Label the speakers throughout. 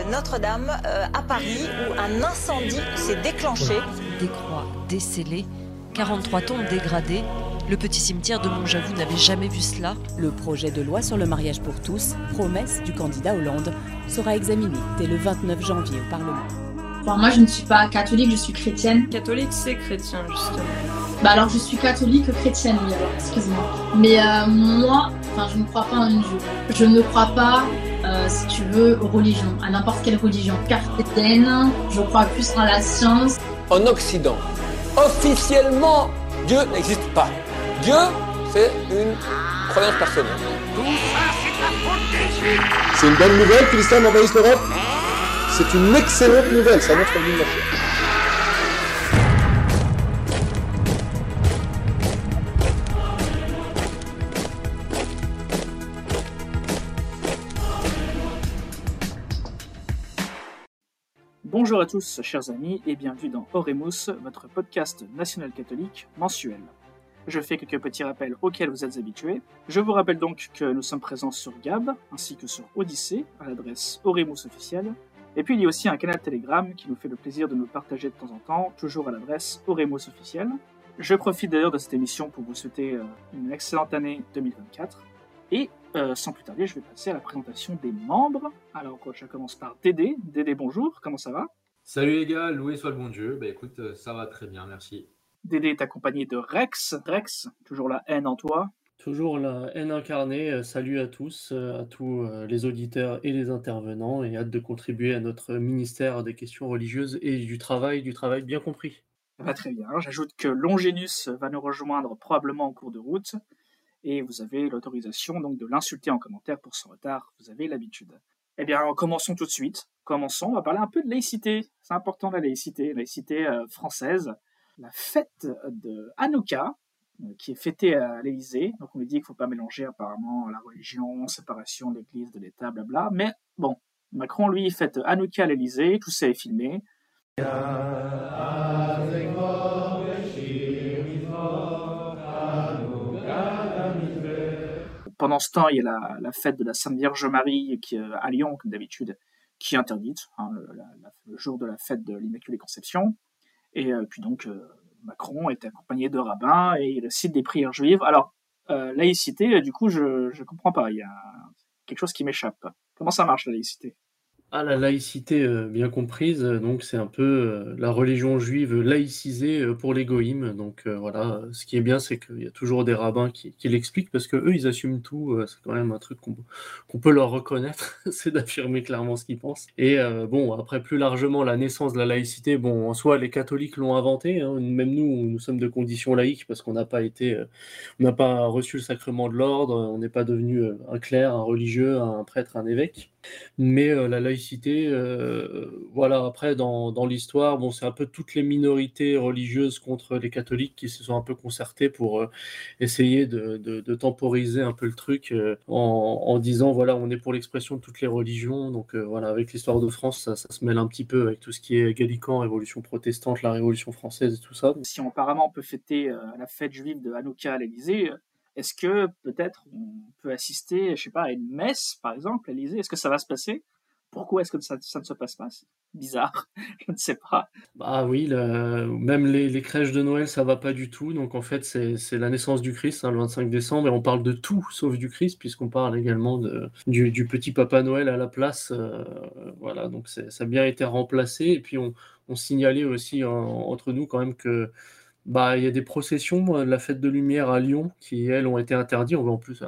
Speaker 1: Notre-Dame à Paris où un incendie s'est déclenché.
Speaker 2: Des croix décellées, 43 tombes dégradées. Le petit cimetière de Montjavoux n'avait jamais vu cela.
Speaker 3: Le projet de loi sur le mariage pour tous, promesse du candidat Hollande, sera examiné dès le 29 janvier au Parlement.
Speaker 4: Bon, moi, je ne suis pas catholique, je suis chrétienne.
Speaker 5: Catholique, c'est chrétien, justement.
Speaker 4: Alors, je suis catholique chrétienne, oui, alors, excuse-moi. Mais moi, je ne crois pas en une Dieu. Je ne crois pas, si tu veux, aux religions, à n'importe quelle religion. Cartésienne, je crois plus en la science.
Speaker 6: En Occident, officiellement, Dieu n'existe pas. Dieu, c'est une croyance personnelle.
Speaker 7: C'est une bonne nouvelle que l'islam envahisse l'Europe. C'est une excellente nouvelle, ça montre une nation.
Speaker 8: Bonjour à tous, chers amis, et bienvenue dans Oremus, votre podcast national catholique mensuel. Je fais quelques petits rappels auxquels vous êtes habitués. Je vous rappelle donc que nous sommes présents sur Gab, ainsi que sur Odyssée, à l'adresse Oremus officielle. Et puis il y a aussi un canal Telegram qui nous fait le plaisir de nous partager de temps en temps, toujours à l'adresse Oremus officielle. Je profite d'ailleurs de cette émission pour vous souhaiter une excellente année 2024. Et sans plus tarder, je vais passer à la présentation des membres. Alors je commence par Dédé. Dédé, bonjour, comment ça va ?
Speaker 9: Salut les gars, loué soit le bon Dieu. Écoute, ça va très bien, merci.
Speaker 8: Dédé est accompagné de Rex. Rex, toujours la haine en toi.
Speaker 10: Toujours la haine incarnée. Salut à tous les auditeurs et les intervenants, et hâte de contribuer à notre ministère des questions religieuses et du travail bien compris.
Speaker 8: Ça va très bien. J'ajoute que Longénus va nous rejoindre probablement en cours de route, et vous avez l'autorisation donc de l'insulter en commentaire pour son retard, vous avez l'habitude. Eh bien, commençons tout de suite. On va parler un peu de laïcité. C'est important la laïcité française. La fête de Hanouka, qui est fêtée à l'Élysée. Donc on lui dit qu'il ne faut pas mélanger apparemment la religion, séparation de l'Église, de l'État, blabla. Mais bon, Macron, lui, il fête Hanouka à l'Élysée, tout ça est filmé. Pendant ce temps, il y a la fête de la Sainte Vierge Marie qui est à Lyon, comme d'habitude, qui est interdite, le jour de la fête de l'Immaculée Conception. Et puis donc, Macron est accompagné de rabbins et il cite des prières juives. Alors, laïcité, du coup, je comprends pas. Il y a quelque chose qui m'échappe. Comment ça marche, la laïcité ?
Speaker 10: La laïcité bien comprise, donc c'est un peu la religion juive laïcisée pour les goïms. Donc voilà, ce qui est bien, c'est qu'il y a toujours des rabbins qui l'expliquent, parce que eux, ils assument tout. C'est quand même un truc qu'on peut leur reconnaître, c'est d'affirmer clairement ce qu'ils pensent. Et après, plus largement, la naissance de la laïcité, en soi, les catholiques l'ont inventé. Même nous sommes de condition laïque parce qu'on n'a pas reçu le sacrement de l'ordre, on n'est pas devenu un clerc, un religieux, un prêtre, un évêque. Mais la laïcité, après dans l'histoire, c'est un peu toutes les minorités religieuses contre les catholiques qui se sont un peu concertées pour essayer de temporiser un peu le truc en disant on est pour l'expression de toutes les religions. Donc avec l'histoire de France, ça se mêle un petit peu avec tout ce qui est gallican, révolution protestante, la révolution française et tout ça.
Speaker 8: Si apparemment on peut fêter la fête juive de Hanouka à l'Élysée, est-ce que peut-être on peut assister, à une messe, par exemple, à l'Élysée ? Est-ce que ça va se passer ? Pourquoi est-ce que ça ne se passe pas ? C'est bizarre, je ne sais pas.
Speaker 10: Oui, même les crèches de Noël, ça va pas du tout. Donc en fait, c'est la naissance du Christ, le 25 décembre, et on parle de tout sauf du Christ, puisqu'on parle également du petit Papa Noël à la place. Donc ça a bien été remplacé. Et puis on signalait aussi entre nous quand même que il y a des processions de la fête de lumière à Lyon qui, elles, ont été interdites. En plus,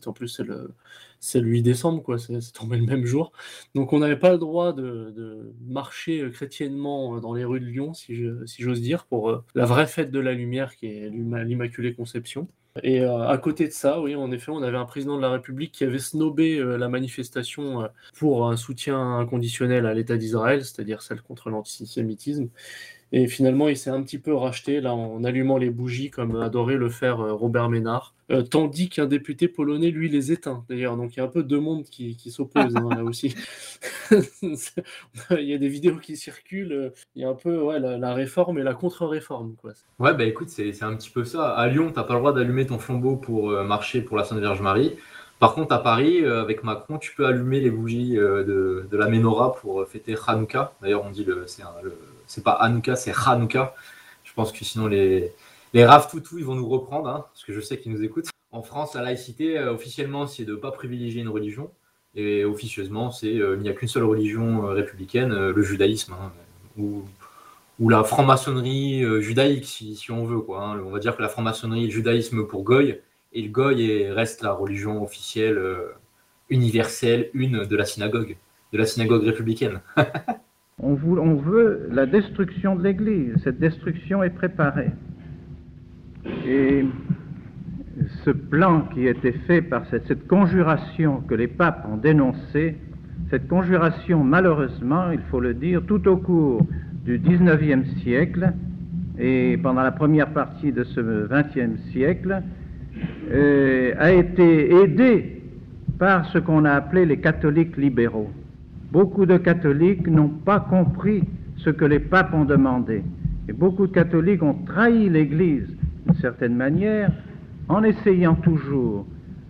Speaker 10: c'est le 8 décembre, quoi. C'est tombé le même jour. Donc, on n'avait pas le droit de marcher chrétiennement dans les rues de Lyon, si j'ose dire, pour la vraie fête de la lumière qui est l'Immaculée Conception. Et à côté de ça, oui, en effet, on avait un président de la République qui avait snobé la manifestation pour un soutien inconditionnel à l'État d'Israël, c'est-à-dire celle contre l'antisémitisme. Et finalement, il s'est un petit peu racheté là en allumant les bougies comme adorait le faire Robert Ménard, tandis qu'un député polonais, lui, les éteint d'ailleurs. Donc il y a un peu deux mondes qui s'opposent là aussi. Il y a des vidéos qui circulent. Il y a un peu la réforme et la contre-réforme, quoi.
Speaker 9: Écoute, c'est un petit peu ça. À Lyon, t'as pas le droit d'allumer ton flambeau pour marcher pour la Sainte Vierge Marie. Par contre, à Paris, avec Macron, tu peux allumer les bougies de la menorah pour fêter Hanouka. D'ailleurs, on dit c'est pas Hanouka, c'est Hanouka. Je pense que sinon les Rav Toutou, ils vont nous reprendre, hein, parce que je sais qu'ils nous écoutent. En France, la laïcité, officiellement, c'est de ne pas privilégier une religion. Et officieusement, il n'y a qu'une seule religion républicaine, le judaïsme, hein, ou la franc-maçonnerie judaïque, si on veut, quoi, hein. On va dire que la franc-maçonnerie est le judaïsme pour Goy, et le Goy reste la religion officielle, universelle, une de la synagogue républicaine.
Speaker 11: On veut la destruction de l'Église. Cette destruction est préparée. Et ce plan qui a été fait par cette conjuration que les papes ont dénoncée, cette conjuration, malheureusement, il faut le dire, tout au cours du XIXe siècle et pendant la première partie de ce XXe siècle, a été aidée par ce qu'on a appelé les catholiques libéraux. Beaucoup de catholiques n'ont pas compris ce que les papes ont demandé. Et beaucoup de catholiques ont trahi l'Église, d'une certaine manière, en essayant toujours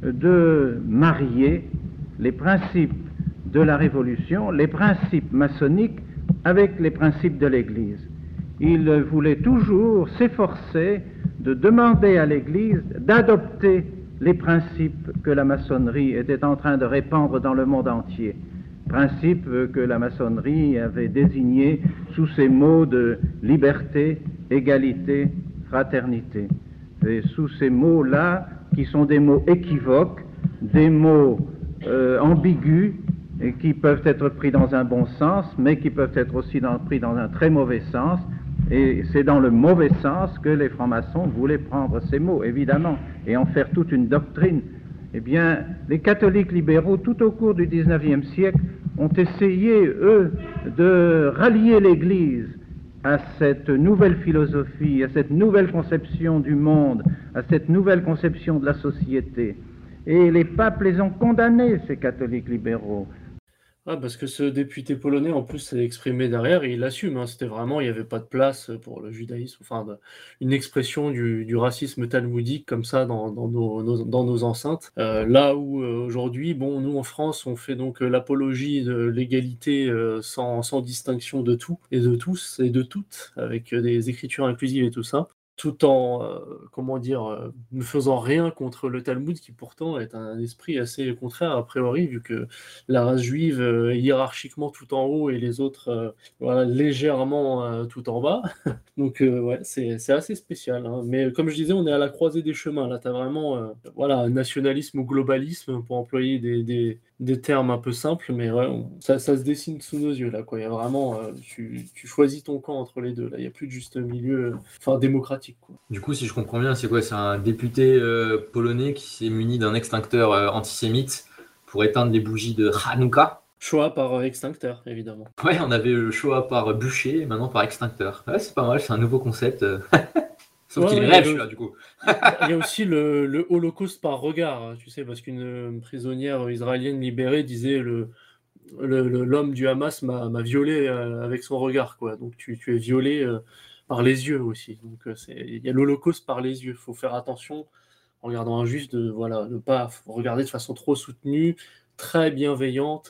Speaker 11: de marier les principes de la Révolution, les principes maçonniques, avec les principes de l'Église. Ils voulaient toujours s'efforcer de demander à l'Église d'adopter les principes que la maçonnerie était en train de répandre dans le monde entier. Principes que la maçonnerie avait désignés sous ces mots de liberté, égalité, fraternité. Et sous ces mots-là, qui sont des mots équivoques, des mots ambigus, et qui peuvent être pris dans un bon sens, mais qui peuvent être aussi pris dans un très mauvais sens. Et c'est dans le mauvais sens que les francs-maçons voulaient prendre ces mots, évidemment, et en faire toute une doctrine. Eh bien, les catholiques libéraux, tout au cours du XIXe siècle, ont essayé, eux, de rallier l'Église à cette nouvelle philosophie, à cette nouvelle conception du monde, à cette nouvelle conception de la société. Et les papes les ont condamnés, ces catholiques libéraux.
Speaker 10: Ah, parce que ce député polonais, en plus, s'est exprimé derrière et il assume, hein, c'était vraiment, il n'y avait pas de place pour le judaïsme, enfin, une expression du racisme talmudique comme ça dans nos enceintes. Là où aujourd'hui, bon, nous en France, on fait donc l'apologie de l'égalité sans distinction de tout et de tous et de toutes, avec des écritures inclusives et tout ça, tout en, ne faisant rien contre le Talmud, qui pourtant est un esprit assez contraire a priori, vu que la race juive est hiérarchiquement tout en haut et les autres légèrement tout en bas. Donc ouais, c'est assez spécial, hein. Mais comme je disais, on est à la croisée des chemins. Là, tu as vraiment nationalisme ou globalisme, pour employer des termes un peu simples, mais ouais, ça se dessine sous nos yeux, là, quoi. Il y a vraiment, tu choisis ton camp entre les deux, là. Il n'y a plus de juste milieu, démocratique, quoi.
Speaker 9: Du coup, si je comprends bien, c'est quoi? C'est un député polonais qui s'est muni d'un extincteur antisémite pour éteindre les bougies de Hanouka.
Speaker 10: Shoah par extincteur, évidemment.
Speaker 9: Ouais, on avait le Shoah par bûcher et maintenant par extincteur. Ouais, c'est pas mal, c'est un nouveau concept. Sauf qu'il est réel, celui-là, du coup.
Speaker 10: Il y a aussi le holocauste par regard, tu sais, parce qu'une prisonnière israélienne libérée disait l'homme du Hamas m'a violé avec son regard, quoi. Donc tu es violé par les yeux aussi. Donc il y a l'holocauste par les yeux. Il faut faire attention en regardant un juif de ne pas regarder de façon trop soutenue, très bienveillante.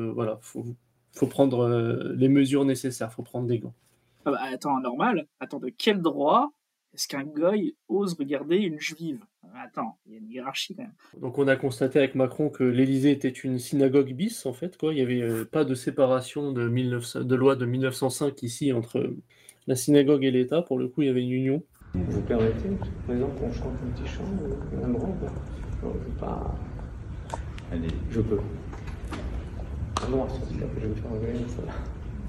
Speaker 10: Faut prendre les mesures nécessaires, faut prendre des gants.
Speaker 8: Ah bah, attends, normal. Attends, de quel droit est-ce qu'un goy ose regarder une juive? Attends, il y a une hiérarchie quand même.
Speaker 10: Donc on a constaté avec Macron que l'Élysée était une synagogue bis, en fait, quoi. Il n'y avait pas de séparation de loi de 1905 ici entre la synagogue et l'État. Pour le coup, il y avait une union.
Speaker 12: Vous permettez, par exemple, qu'on chante un petit chant, même robe? Je ne veux pas... Allez, je peux. Ah non, c'est sûr que je vais me faire engueuler, ça va.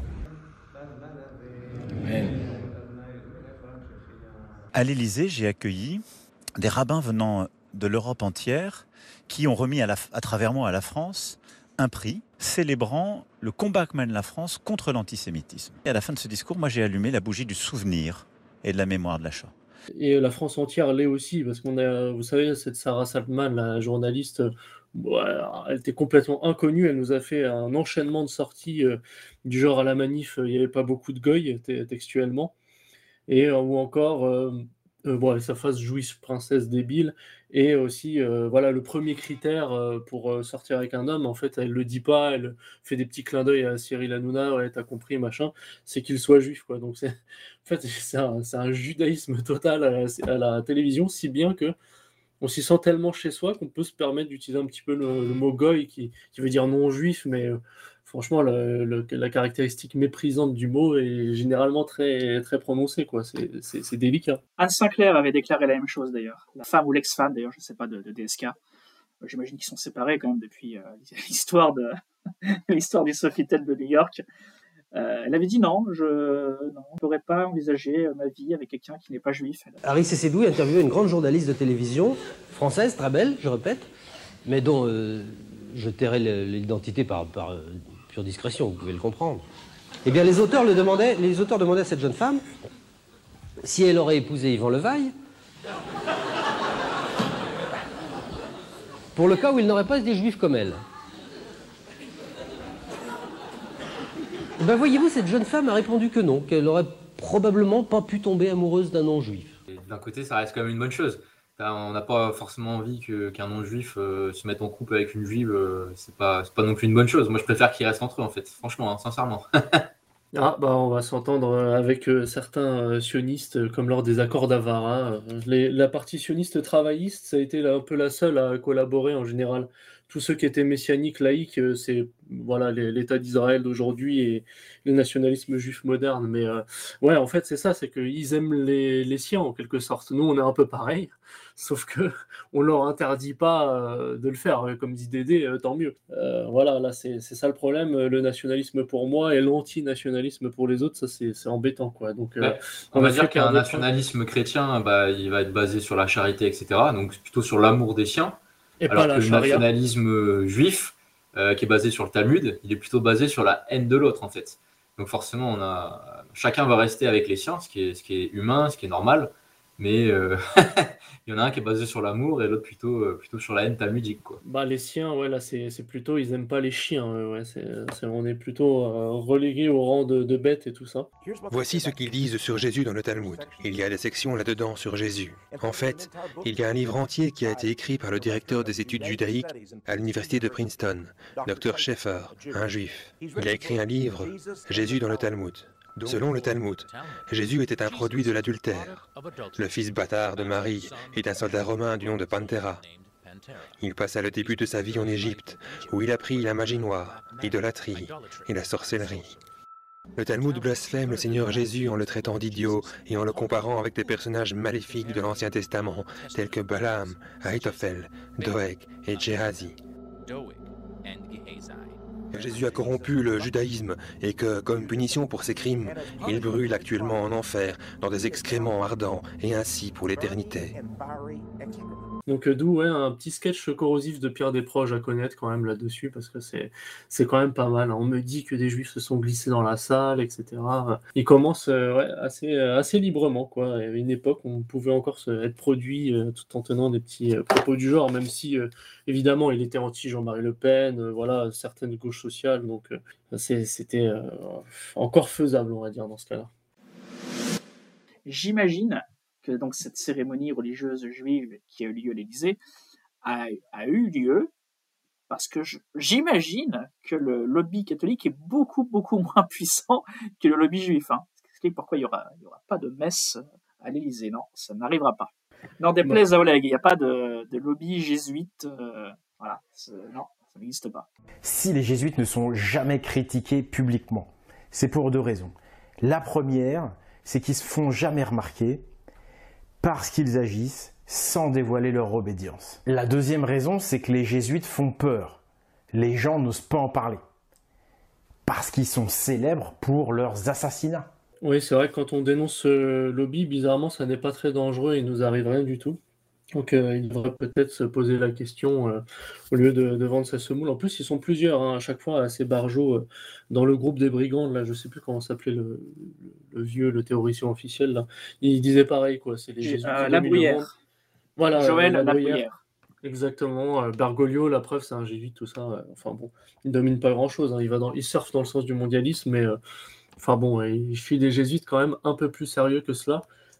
Speaker 13: À l'Élysée, j'ai accueilli des rabbins venant de l'Europe entière qui ont remis à travers moi à la France un prix célébrant le combat que mène la France contre l'antisémitisme. Et à la fin de ce discours, moi j'ai allumé la bougie du souvenir et de la mémoire de la Shoah.
Speaker 10: Et la France entière l'est aussi, parce qu'on a, vous savez, cette Sarah Saltman, la journaliste, elle était complètement inconnue, elle nous a fait un enchaînement de sorties du genre à la manif, il n'y avait pas beaucoup de goy textuellement, et ou encore bon, sa face juive princesse débile, et aussi voilà le premier critère pour sortir avec un homme, en fait elle le dit pas, elle fait des petits clins d'œil à Cyril Hanouna, ouais t'as compris machin, c'est qu'il soit juif quoi, donc c'est en fait c'est un judaïsme total à la télévision, si bien que on s'y sent tellement chez soi qu'on peut se permettre d'utiliser un petit peu le mot goy qui veut dire non juif, mais franchement la caractéristique méprisante du mot est généralement très, très prononcée, quoi. C'est délicat.
Speaker 8: Anne Sinclair avait déclaré la même chose d'ailleurs, la femme ou l'ex-femme d'ailleurs, je ne sais pas, de DSK. J'imagine qu'ils sont séparés quand même depuis l'histoire du Sofitel de New York. Elle avait dit non, je ne pourrais pas envisager ma vie avec quelqu'un qui n'est pas juif.
Speaker 14: Harry Cécédou a interviewé une grande journaliste de télévision, française, très belle, je répète, mais dont je tairai l'identité par pure discrétion, vous pouvez le comprendre. Eh bien, les auteurs demandaient à cette jeune femme si elle aurait épousé Yvan Levaille, pour le cas où il n'aurait pas été juif comme elle. Ben voyez-vous, cette jeune femme a répondu que non, qu'elle aurait probablement pas pu tomber amoureuse d'un non-juif.
Speaker 9: D'un côté, ça reste quand même une bonne chose. On n'a pas forcément envie qu'un non-juif se mette en couple avec une juive, c'est pas non plus une bonne chose. Moi, je préfère qu'ils restent entre eux, en fait, franchement, hein, sincèrement.
Speaker 10: On va s'entendre avec certains sionistes, comme lors des accords d'Avara. La partie sioniste travailliste, ça a été un peu la seule à collaborer en général. Tous ceux qui étaient messianiques, laïcs, c'est voilà l'État d'Israël d'aujourd'hui et le nationalisme juif moderne. Mais ouais, en fait, c'est ça, c'est qu'ils aiment les siens, en quelque sorte. Nous, on est un peu pareil, sauf que on leur interdit pas de le faire. Comme dit Dédé, tant mieux. Voilà, là, c'est ça le problème. Le nationalisme pour moi et l'antinationalisme pour les autres, ça, c'est embêtant, quoi. Donc,
Speaker 9: on va dire qu'un nationalisme chrétien, il va être basé sur la charité, etc. Donc, plutôt sur l'amour des siens.
Speaker 10: Et
Speaker 9: alors
Speaker 10: pas
Speaker 9: que le nationalisme juif, qui est basé sur le Talmud, il est plutôt basé sur la haine de l'autre, en fait. Donc forcément, chacun va rester avec les siens, ce qui est humain, ce qui est normal, mais il y en a un qui est basé sur l'amour et l'autre plutôt sur la haine talmudique, quoi.
Speaker 10: Les siens, ouais, là, c'est plutôt, ils aiment pas les chiens, ouais, on est plutôt relégué au rang de bêtes et tout ça.
Speaker 15: Voici ce qu'ils disent sur Jésus dans le Talmud. Il y a des sections là-dedans sur Jésus. En fait, il y a un livre entier qui a été écrit par le directeur des études judaïques à l'université de Princeton, Dr. Schaeffer, un juif. Il a écrit un livre, Jésus dans le Talmud. Selon le Talmud, Jésus était un produit de l'adultère. Le fils bâtard de Marie est un soldat romain du nom de Pantera. Il passa le début de sa vie en Égypte, où il apprit la magie noire, l'idolâtrie et la sorcellerie. Le Talmud blasphème le Seigneur Jésus en le traitant d'idiot et en le comparant avec des personnages maléfiques de l'Ancien Testament, tels que Balaam, Ahitophel, Doeg et Gehazi. Jésus a corrompu le judaïsme et que, comme punition pour ses crimes, il brûle actuellement en enfer dans des excréments ardents et ainsi pour l'éternité.
Speaker 10: Donc d'où un petit sketch corrosif de Pierre Desproges à connaître quand même là-dessus, parce que c'est quand même pas mal. On me dit que des juifs se sont glissés dans la salle, etc. Ils commencent assez librement, quoi. Il y avait une époque où on pouvait encore être produit tout en tenant des petits propos du genre, même si évidemment il était anti Jean-Marie Le Pen, voilà, certaines gauches sociales, donc c'était encore faisable, on va dire, dans ce cas-là.
Speaker 8: J'imagine que donc cette cérémonie religieuse juive qui a eu lieu à l'Élysée a eu lieu parce que j'imagine que le lobby catholique est beaucoup moins puissant que le lobby juif. Hein. Ce qui explique pourquoi il y aura pas de messe à l'Élysée. Non, ça n'arrivera pas. Non, déplaise à Oleg, il n'y a pas de lobby jésuite. Voilà, non, ça n'existe pas.
Speaker 16: Si les jésuites ne sont jamais critiqués publiquement, c'est pour deux raisons. La première, c'est qu'ils ne se font jamais remarquer parce qu'ils agissent sans dévoiler leur obédience. La deuxième raison, c'est que les jésuites font peur. Les gens n'osent pas en parler. Parce qu'ils sont célèbres pour leurs assassinats.
Speaker 10: Oui, c'est vrai que quand on dénonce ce lobby, bizarrement, ça n'est pas très dangereux et il nous arrive rien du tout. Donc il devrait peut-être se poser la question au lieu de vendre sa semoule. En plus, ils sont plusieurs, à chaque fois assez barjots dans le groupe des brigands. Là, je sais plus comment s'appelait le théoricien officiel. Là. Il disait pareil, quoi. C'est les jésuites.
Speaker 8: La Bruyère.
Speaker 10: Voilà,
Speaker 8: Joël La Bruyère.
Speaker 10: Exactement. Bergoglio, la preuve, c'est un jésuite, tout ça. Enfin bon, il ne domine pas grand-chose. Hein. Il surfe dans le sens du mondialisme, mais enfin bon, il suit des jésuites quand même un peu plus sérieux que cela.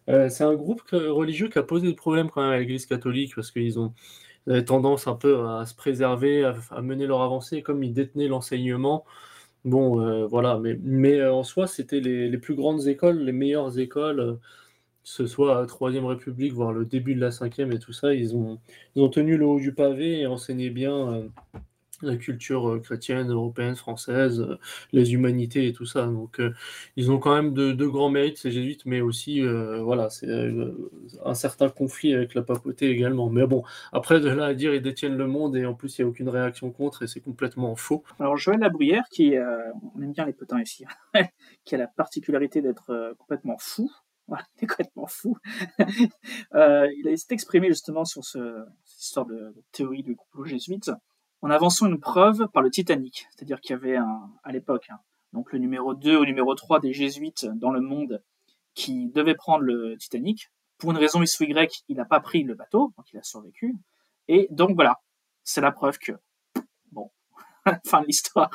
Speaker 10: C'est un groupe religieux qui a posé des problèmes quand même à l'Église catholique parce qu'ils avaient tendance un peu à se préserver, à mener leur avancée, et comme ils détenaient l'enseignement. Bon, voilà, mais en soi, c'était les plus grandes écoles, les meilleures écoles, que ce soit à Troisième République, voire le début de la Cinquième et tout ça, ils ont tenu le haut du pavé et enseigné bien la culture chrétienne, européenne, française, les humanités et tout ça. Donc, ils ont quand même de grands mérites, ces jésuites, mais aussi, voilà, c'est un certain conflit avec la papauté également. Mais bon, après, de là à dire ils détiennent le monde et en plus, il n'y a aucune réaction contre et c'est complètement faux.
Speaker 8: Alors, Joël Labruyère, on aime bien les potins ici, qui a la particularité d'être complètement fou. Voilà, il est complètement fou. Il s'est exprimé justement sur cette histoire de théorie du complot jésuite en avançant une preuve par le Titanic. C'est-à-dire qu'il y avait à l'époque, donc le numéro 2 ou numéro 3 des jésuites dans le monde qui devait prendre le Titanic. Pour une raison X ou Y, il n'a pas pris le bateau, donc il a survécu. Et donc voilà, c'est la preuve que, bon, fin de l'histoire.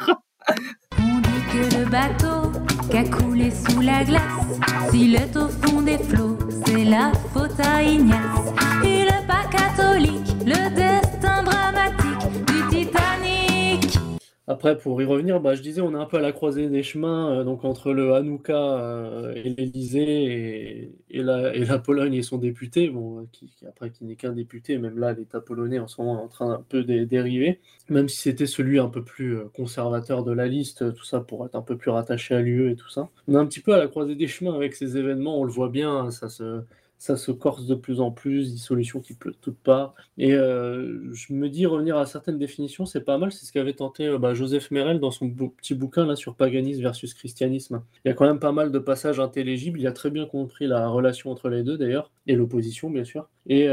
Speaker 17: On dit que le bateau qu'a coulé sous la glace, s'il est au fond des flots, c'est la faute à Ignace. Il est pas catholique, le destin dramatique du Titanic.
Speaker 10: Après, pour y revenir, je disais, on est un peu à la croisée des chemins, donc entre le Hanouka et l'Élysée et la Pologne et son député, bon, qui n'est qu'un député, même là, l'État polonais en ce moment est en train un peu dériver, même si c'était celui un peu plus conservateur de la liste, tout ça pour être un peu plus rattaché à l'UE et tout ça. On est un petit peu à la croisée des chemins avec ces événements, on le voit bien, ça se corse de plus en plus, dissolution qui pleut de toutes parts. Et je me dis, revenir à certaines définitions, c'est pas mal. C'est ce qu'avait tenté Joseph Merel dans son petit bouquin là, sur paganisme versus christianisme. Il y a quand même pas mal de passages intelligibles. Il a très bien compris la relation entre les deux d'ailleurs, et l'opposition bien sûr. Et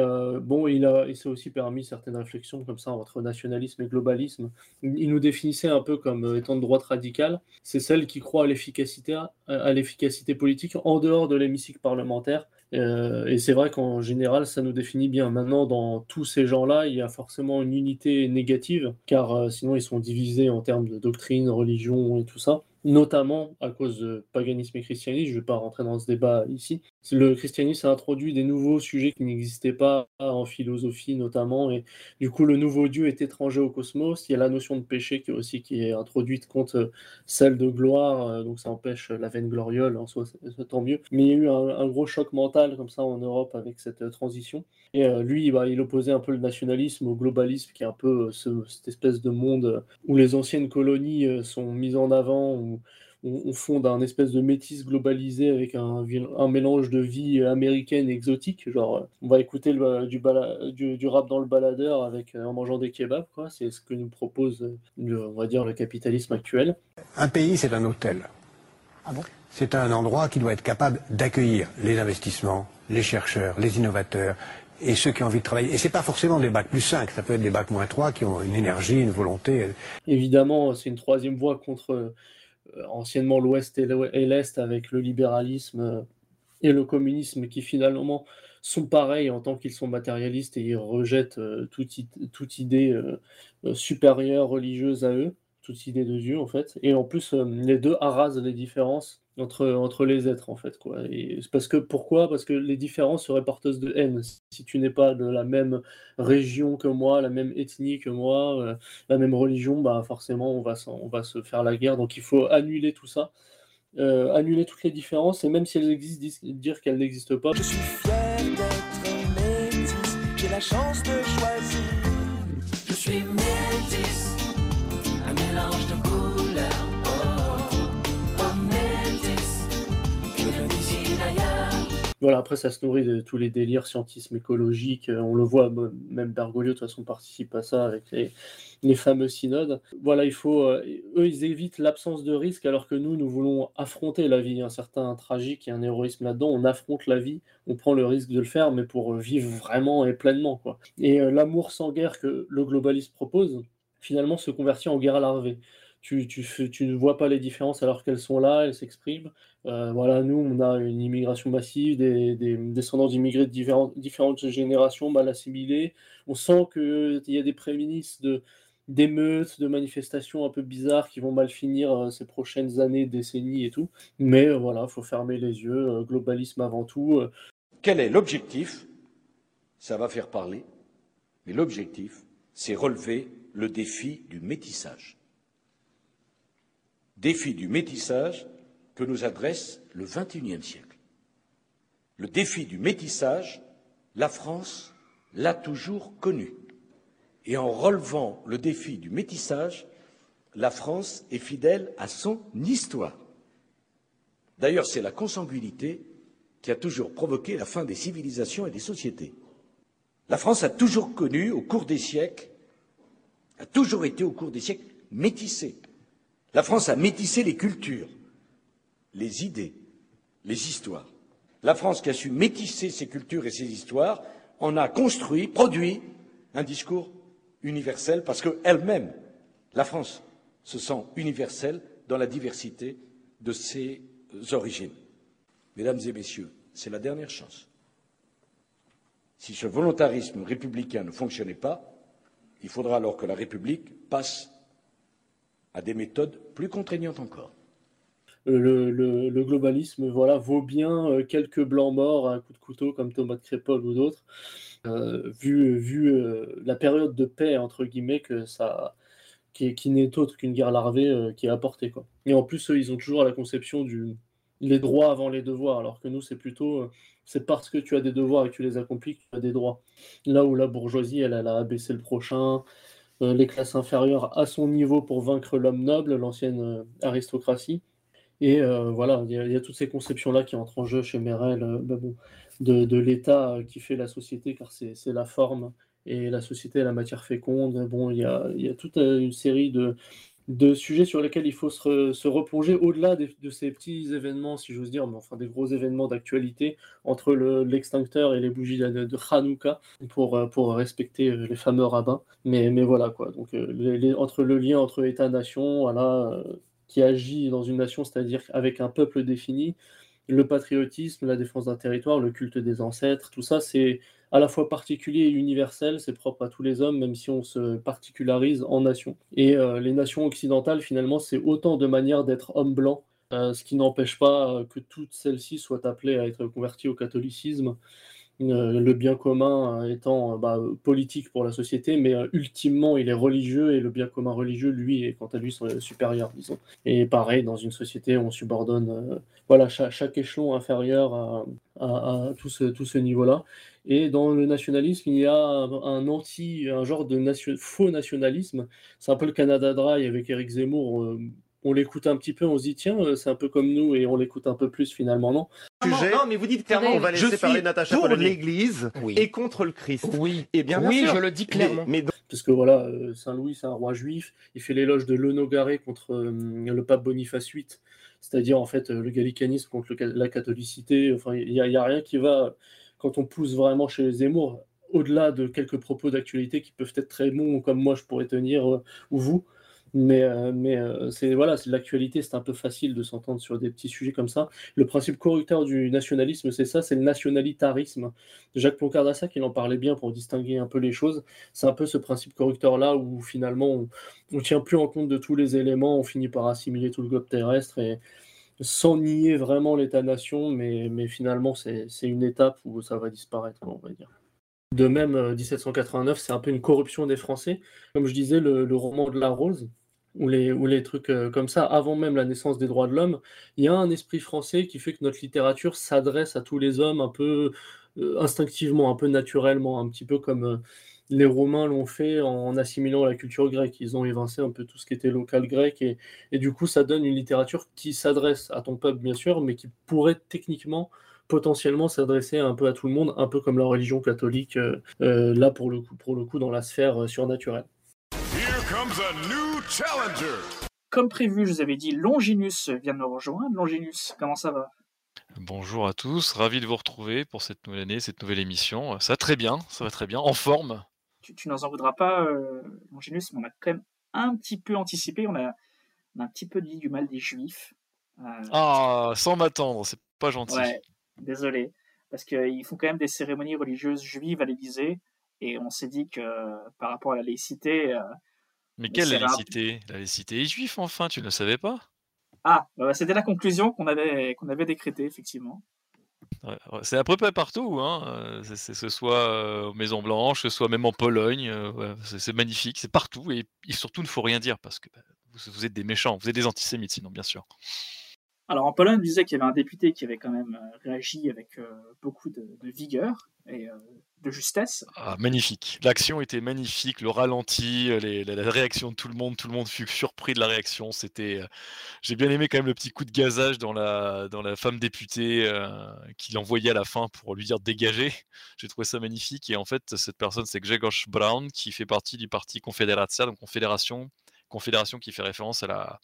Speaker 10: il s'est aussi permis certaines réflexions comme ça entre nationalisme et globalisme. Il nous définissait un peu comme étant de droite radicale. C'est celle qui croit à l'efficacité politique en dehors de l'hémicycle parlementaire. Et c'est vrai qu'en général, ça nous définit bien. Maintenant, dans tous ces gens-là, il y a forcément une unité négative, car sinon ils sont divisés en termes de doctrine, religion et tout ça, notamment à cause de paganisme et christianisme. Je ne vais pas rentrer dans ce débat ici. Le christianisme a introduit des nouveaux sujets qui n'existaient pas en philosophie notamment, et du coup le nouveau Dieu est étranger au cosmos. Il y a la notion de péché qui est introduite contre celle de gloire, donc ça empêche la vaine gloriole, en soi c'est tant mieux. Mais il y a eu un gros choc mental comme ça en Europe avec cette transition. Et lui, il opposait un peu le nationalisme au globalisme, qui est un peu cette espèce de monde où les anciennes colonies sont mises en avant, où on fonde un espèce de métis globalisé avec un mélange de vie américaine et exotique. Genre, on va écouter du rap dans le baladeur en mangeant des kebabs, quoi. C'est ce que nous propose, on va dire, le capitalisme actuel.
Speaker 18: Un pays, c'est un hôtel.
Speaker 19: Ah bon ?
Speaker 18: C'est un endroit qui doit être capable d'accueillir les investissements, les chercheurs, les innovateurs et ceux qui ont envie de travailler. Et c'est pas forcément des bacs plus 5, ça peut être des bacs moins 3 qui ont une énergie, une volonté.
Speaker 10: Évidemment, c'est une troisième voie contre anciennement l'Ouest et l'Est, avec le libéralisme et le communisme, qui finalement sont pareils en tant qu'ils sont matérialistes et ils rejettent toute idée supérieure religieuse à eux, toute idée de Dieu en fait. Et en plus, les deux arasent les différences entre les êtres en fait, quoi. Et pourquoi ? Parce que les différences seraient porteuses de haine. Si tu n'es pas de la même région que moi, la même ethnie que moi, la même religion, forcément on va se faire la guerre. Donc il faut annuler tout ça, annuler toutes les différences, et même si elles existent, dire qu'elles n'existent pas.
Speaker 19: Je suis fier d'être métis, j'ai la chance de choisir. Je suis métis, un mélange de couleurs.
Speaker 10: Voilà, après ça se nourrit de tous les délires scientisme écologique, on le voit, même Bergoglio de toute façon participe à ça avec les fameux synodes. Voilà, eux ils évitent l'absence de risque, alors que nous voulons affronter la vie. Il y a un certain tragique et un héroïsme là-dedans, on affronte la vie, on prend le risque de le faire, mais pour vivre vraiment et pleinement, quoi. Et l'amour sans guerre que le globalisme propose, finalement se convertit en guerre à larvée. Tu ne vois pas les différences alors qu'elles sont là, elles s'expriment. Voilà, nous, on a une immigration massive, des descendants d'immigrés de différentes générations mal assimilés. On sent qu'il y a des prémices d'émeutes, de manifestations un peu bizarres qui vont mal finir ces prochaines années, décennies et tout. Mais voilà, il faut fermer les yeux, globalisme avant tout.
Speaker 20: Quel est l'objectif? Ça va faire parler, mais l'objectif, c'est relever le défi du métissage. Défi du métissage que nous adresse le XXIe siècle. Le défi du métissage, la France l'a toujours connu. Et en relevant le défi du métissage, la France est fidèle à son histoire. D'ailleurs, c'est la consanguinité qui a toujours provoqué la fin des civilisations et des sociétés. La France a toujours connu, au cours des siècles, a toujours été au cours des siècles métissée. La France a métissé les cultures, les idées, les histoires. La France qui a su métisser ses cultures et ses histoires en a construit, produit un discours universel parce qu'elle-même, la France, se sent universelle dans la diversité de ses origines. Mesdames et messieurs, c'est la dernière chance. Si ce volontarisme républicain ne fonctionnait pas, il faudra alors que la République passe à des méthodes plus contraignantes encore.
Speaker 10: Le globalisme, voilà, vaut bien quelques blancs morts à un coup de couteau comme Thomas de Crépol ou d'autres, vu la période de paix entre guillemets que ça, qui n'est autre qu'une guerre larvée qui est apportée, quoi. Et en plus, eux, ils ont toujours la conception les droits avant les devoirs, alors que nous, c'est plutôt c'est parce que tu as des devoirs et que tu les accomplis que tu as des droits. Là où la bourgeoisie, elle a abaissé le prochain, les classes inférieures à son niveau pour vaincre l'homme noble, l'ancienne aristocratie. Et voilà, il y a toutes ces conceptions-là qui entrent en jeu chez Merel, de l'État qui fait la société, car c'est la forme, et la société est la matière féconde. Bon, il y a toute une série de sujets sur lesquels il faut se replonger au-delà de ces petits événements, si j'ose dire, mais enfin des gros événements d'actualité, entre l'extincteur et les bougies de Hanouka, pour respecter les fameux rabbins. Mais voilà, quoi. Donc, entre le lien entre État-nation, voilà, qui agit dans une nation, c'est-à-dire avec un peuple défini, le patriotisme, la défense d'un territoire, le culte des ancêtres, tout ça, c'est à la fois particulier et universel, c'est propre à tous les hommes, même si on se particularise en nation. Et les nations occidentales, finalement, c'est autant de manières d'être homme blanc, ce qui n'empêche pas que toutes celles-ci soient appelées à être converties au catholicisme, le bien commun étant politique pour la société, mais ultimement il est religieux, et le bien commun religieux, lui, est quant à lui supérieur, disons. Et pareil, dans une société, on subordonne voilà, chaque échelon inférieur à tout ce niveau-là. Et dans le nationalisme, il y a un genre de faux nationalisme. C'est un peu le Canada Dry avec Éric Zemmour. On l'écoute un petit peu, on se dit tiens, c'est un peu comme nous, et on l'écoute un peu plus finalement, non?
Speaker 21: Non, mais vous dites clairement,
Speaker 22: on va laisser parler Natacha
Speaker 21: pour
Speaker 22: Polony.
Speaker 21: l'Église et contre le Christ.
Speaker 22: Oui,
Speaker 21: et bien
Speaker 22: oui,
Speaker 21: sûr.
Speaker 22: je le dis clairement.
Speaker 10: Parce que voilà, Saint-Louis, c'est un roi juif, il fait l'éloge de l'Honogaré contre le pape Boniface VIII, c'est-à-dire en fait le gallicanisme contre la catholicité. Enfin, il y a rien qui va, quand on pousse vraiment chez Zemmour, au-delà de quelques propos d'actualité qui peuvent être très bons, comme moi je pourrais tenir, ou vous. Mais c'est voilà, c'est de l'actualité, c'est un peu facile de s'entendre sur des petits sujets comme ça. Le principe correcteur du nationalisme, c'est ça, c'est le nationalitarisme. Jacques Ploncart-Dassac, il en parlait bien pour distinguer un peu les choses. C'est un peu ce principe correcteur-là où finalement on tient plus en compte de tous les éléments, on finit par assimiler tout le globe terrestre, et sans nier vraiment l'État-nation, mais finalement c'est une étape où ça va disparaître, on va dire. De même, 1789, c'est un peu une corruption des Français. Comme je disais, le roman de La Rose, ou les trucs comme ça, avant même la naissance des droits de l'homme, il y a un esprit français qui fait que notre littérature s'adresse à tous les hommes un peu instinctivement, un peu naturellement, un petit peu comme les Romains l'ont fait en assimilant la culture grecque. Ils ont évincé un peu tout ce qui était local grec, et du coup, ça donne une littérature qui s'adresse à ton peuple, bien sûr, mais qui pourrait potentiellement s'adresser un peu à tout le monde, un peu comme la religion catholique, là pour le coup dans la sphère surnaturelle.
Speaker 8: Comme prévu, je vous avais dit, Longinus vient de nous rejoindre. Longinus, comment ça va?
Speaker 23: Bonjour à tous, ravi de vous retrouver pour cette nouvelle année, cette nouvelle émission. Ça va très bien, en forme.
Speaker 8: Tu n'en en voudras pas, Longinus, mais on a quand même un petit peu anticipé, on a un petit peu dit du mal des Juifs.
Speaker 23: Sans m'attendre, c'est pas gentil.
Speaker 8: Ouais, désolé, parce qu'ils font quand même des cérémonies religieuses juives à l'Élysée, et on s'est dit que par rapport à la laïcité...
Speaker 23: Mais quelle laïcité? La laïcité est juive, enfin, tu ne le savais pas?
Speaker 8: C'était la conclusion qu'on avait décrétée, effectivement.
Speaker 23: Ouais, c'est à peu près partout, hein, que ce soit aux Maisons Blanches, que ce soit même en Pologne, ouais, c'est magnifique, c'est partout et surtout, il ne faut rien dire parce que, bah, vous êtes des méchants, vous êtes des antisémites sinon, bien sûr.
Speaker 8: Alors en Pologne, on disait qu'il y avait un député qui avait quand même réagi avec beaucoup de vigueur et de justesse.
Speaker 23: Ah, magnifique. L'action était magnifique, le ralenti, la réaction de tout le monde fut surpris de la réaction. J'ai bien aimé quand même le petit coup de gazage dans la femme députée qu'il envoyait à la fin pour lui dire dégager. J'ai trouvé ça magnifique et en fait, cette personne, c'est Grzegorz Braun qui fait partie du parti Confederacja, donc Confédération qui fait référence à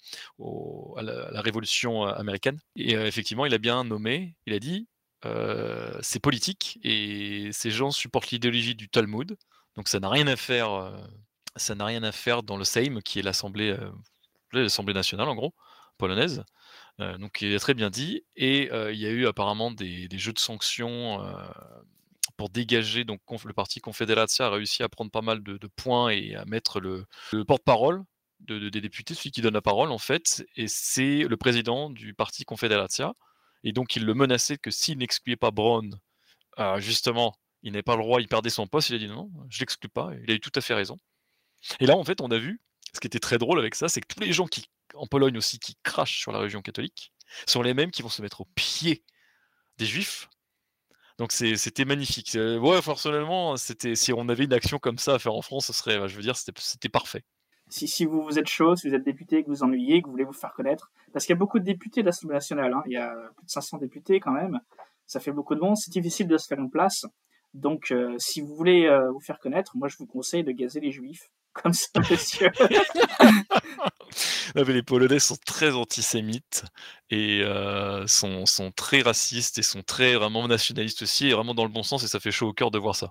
Speaker 23: la révolution américaine. Et effectivement, il a bien nommé, il a dit c'est politique et ces gens supportent l'idéologie du Talmud, donc ça n'a rien à faire dans le Sejm, qui est l'Assemblée nationale en gros, polonaise. Donc il a très bien dit, et il y a eu apparemment des jeux de sanctions pour dégager, donc le parti Confédéracja a réussi à prendre pas mal de points et à mettre le porte-parole des députés, celui qui donne la parole en fait, et c'est le président du parti Confédéracja, et donc il le menaçait que s'il n'excluait pas Braun, justement, il n'avait pas le droit, il perdait son poste, il a dit non, je l'exclus pas, et il a eu tout à fait raison. Et là en fait on a vu, ce qui était très drôle avec ça, c'est que tous les gens en Pologne aussi, qui crachent sur la religion catholique, sont les mêmes qui vont se mettre au pied des juifs. Donc c'était magnifique. Ouais, personnellement, si on avait une action comme ça à faire en France, c'était parfait.
Speaker 8: Si vous êtes chaud, si vous êtes député, que vous ennuyez, que vous voulez vous faire connaître, parce qu'il y a beaucoup de députés de l'Assemblée nationale, hein, il y a plus de 500 députés quand même, ça fait beaucoup de monde, c'est difficile de se faire une place. Donc si vous voulez vous faire connaître, moi je vous conseille de gazer les juifs, comme ça, monsieur.
Speaker 23: Non, mais les Polonais sont très antisémites et sont très racistes et sont très vraiment nationalistes aussi, et vraiment dans le bon sens, et ça fait chaud au cœur de voir ça.